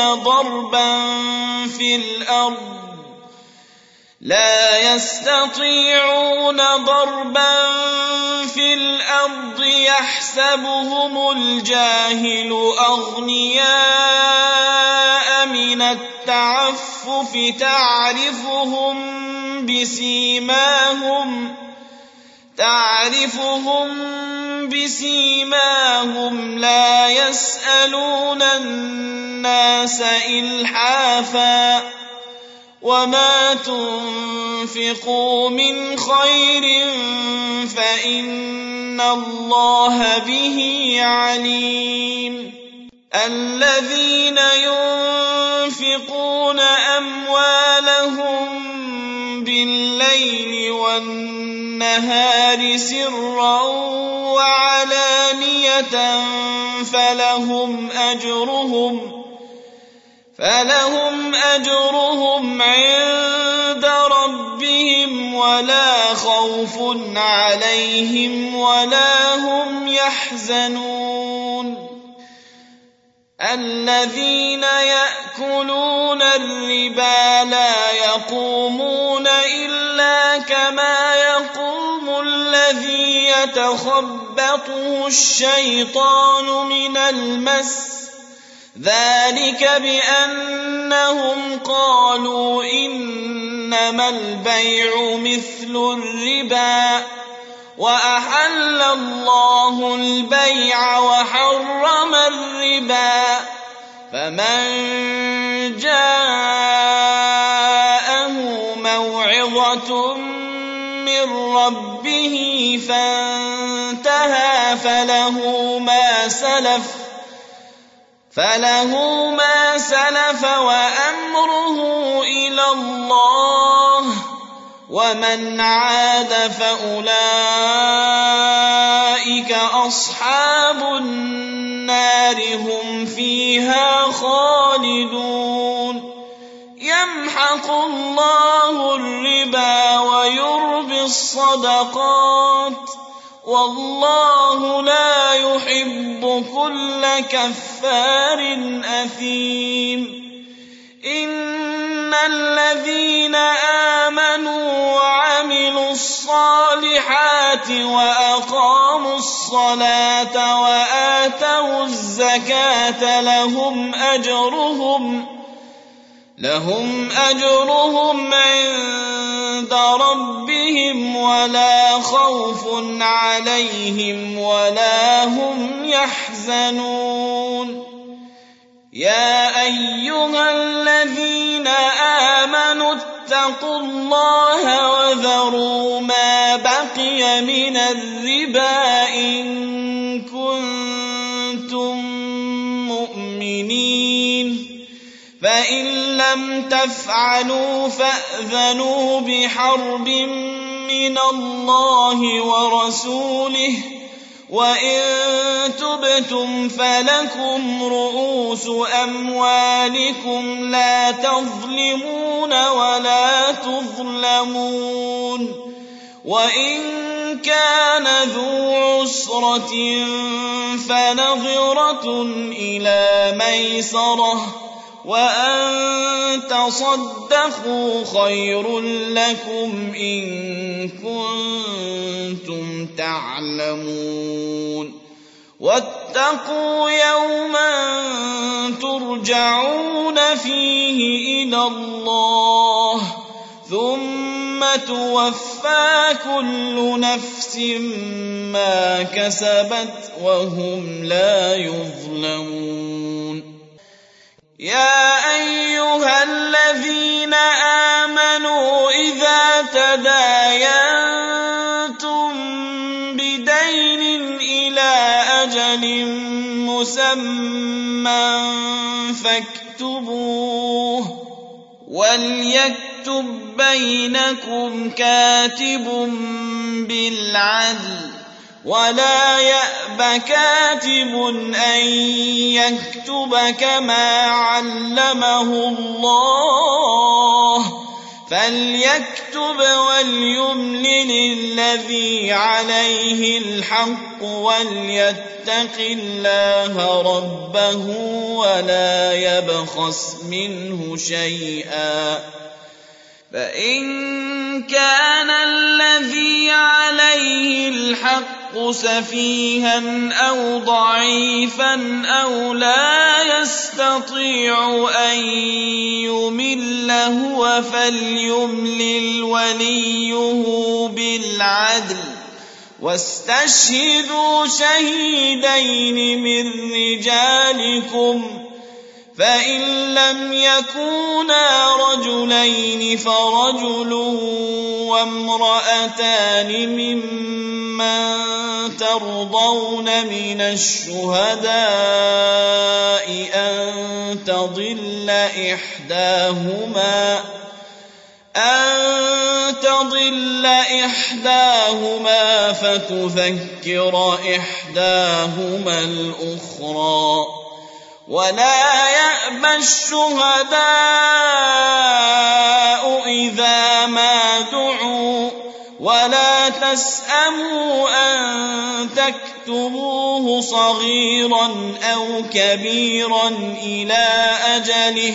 ضربا في الأرض يحسبهم الجاهل أغنياء من التعفف تعرفهم بسيماهم لا يسألون الناس إلحافا، وما تنفقوا من خير فإن الله به عليم. الذين ينفقون أموالهم بالليل والنهار سرا وعلانية فلهم أجرهم عند ربهم ولا خوف عليهم ولا هم يحزنون. الذين يأكلون الربا لا يقومون إلا كما يقوم الذي يتخبطه الشيطان من المس، ذلك بأنهم قالوا إنما البيع مثل الربا وأحل الله البيع وحرم الربا، فمن جاءه موعظة من ربه فانتهى فله ما سلف وأمره إلى الله، ومن عاد فأولئك أصحاب النار هم فيها خالدون. يمحق الله الربا ويربي الصدقات والله لا يحب كل كفار أثيم. إن الذين آمنوا وعملوا الصالحات وأقاموا الصلاة وآتوا الزكاة لهم أجرهم عند ربهم ولا خوف عليهم ولا هم يحزنون. يا أيها الذين آمنوا اتقوا الله وذروا ما بقي من الربا إن كنتم مؤمنين، فإن لم تفعلوا فأذنوا بحرب من الله ورسوله، وإن تبتم فلكم رؤوس أموالكم لا تظلمون ولا تظلمون، وإن كان ذو عسرة فنظرة إلى ميسرة وأن تصدقوا خير لكم إن كنتم تعلمون واتقوا يوما ترجعون فيه إلى الله ثم توفى كل نفس ما كسبت وهم لا يظلمون يا أيها الذين آمنوا إذا تداينتم بدين إلى أجل مسمى فاكتبوه وليكتب بينكم كاتب بالعدل ولا يأب كاتب أن يكتب كما علمه الله فليكتب وليملل الذي عليه الحق وليتق الله ربه ولا يبخس منه شيئا فإن كان الذي عليه الحق سفيها أو ضعيفا أو لا يستطيع أن يمل هو فليملل وليه بالعدل واستشهدوا شهيدين من رجالكم فإن لم يكونا رجلين فرجل وامرأتان ممن ترضون من الشهداء أن تضل إحداهما فتذكر إحداهما الأخرى ولا يأبى الشهداء إذا ما دعوا ولا تسأموا أن تكتبوه صغيرا أو كبيرا إلى أجله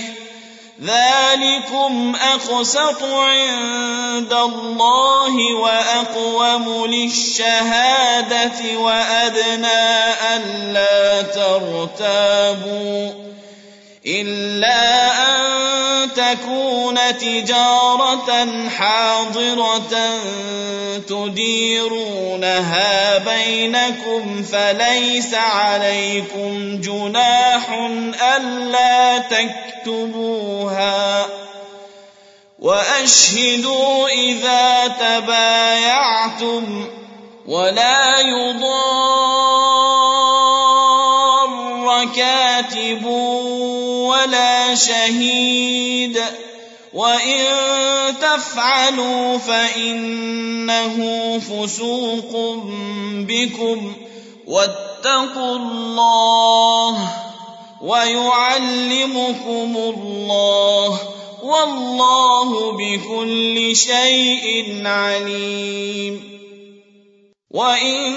ذلكم أقسط عند الله وأقوم للشهادة وأدنى ألا ترتابوا إلا أن تكون تجارة حاضرة تديرونها بينكم فليس عليكم جناح ألا تكتبوها وأشهدوا إذا تبايعتم ولا يضار كاتب ولا شهيد وإن تفعلوا فإنه فسوق بكم واتقوا الله ويعلمكم الله والله بكل شيء عليم وإن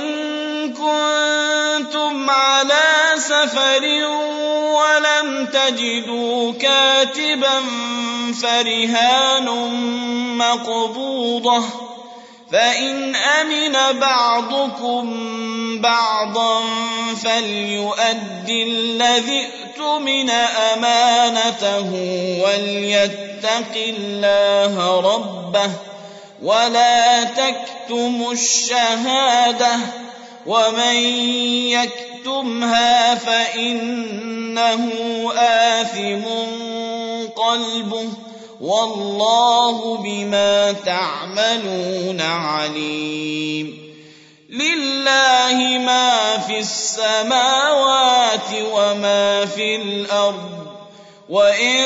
كنتم على سفر ولم تجدوا كاتبا فرهان مقبوضة فإن أمن بعضكم بعضا فليؤدي الذي اؤتمن أمانته وليتق الله ربه ولا تكتموا الشهادة ومن يكتمها فإنه آثم قلبه والله بما تعملون عليم لله ما في السماوات وما في الأرض وإن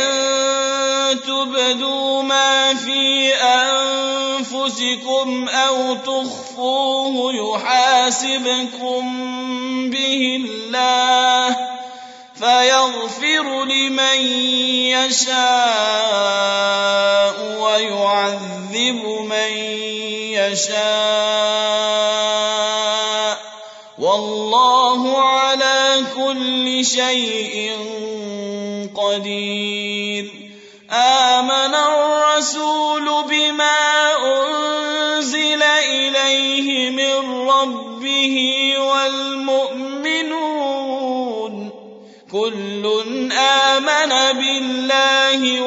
تبدوا ما في أنفسكم أو تخفوه يحاسبكم به الله فيغفر يغفر لمن يشاء ويعذب من يشاء والله على كل شيء قدير. آمن الرسول بما أنزل إليه من ربه والمؤمنون كل آمن بالله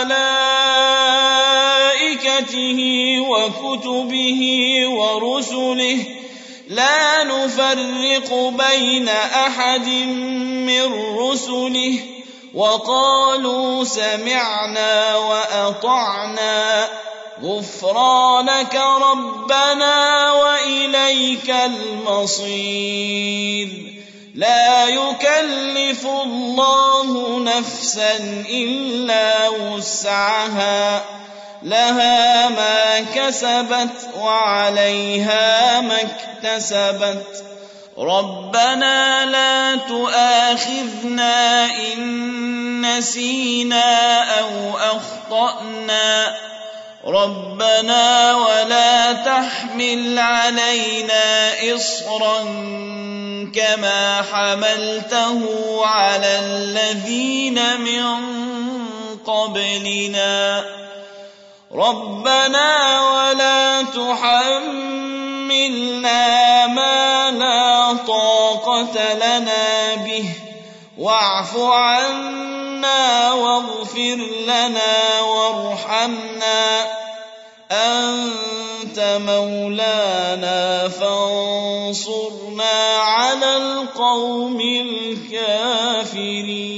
وملائكته وكتبه ورسله لا نفرق بين أحد من رسله وقالوا سمعنا وأطعنا غفرانك ربنا وإليك المصير. لا يكلف الله نفسا إلا وسعها لها ما كسبت وعليها ما اكتسبت ربنا لا تؤاخذنا إن نسينا أو أخطأنا ربنا ولا تحمل علينا إصرا كما حملته على الذين من قبلنا ربنا ولا تحملنا ما لا طاقة لنا به واعف عنا واغفر لنا وارحمنا أنت مولانا فانصرنا على القوم الكافرين.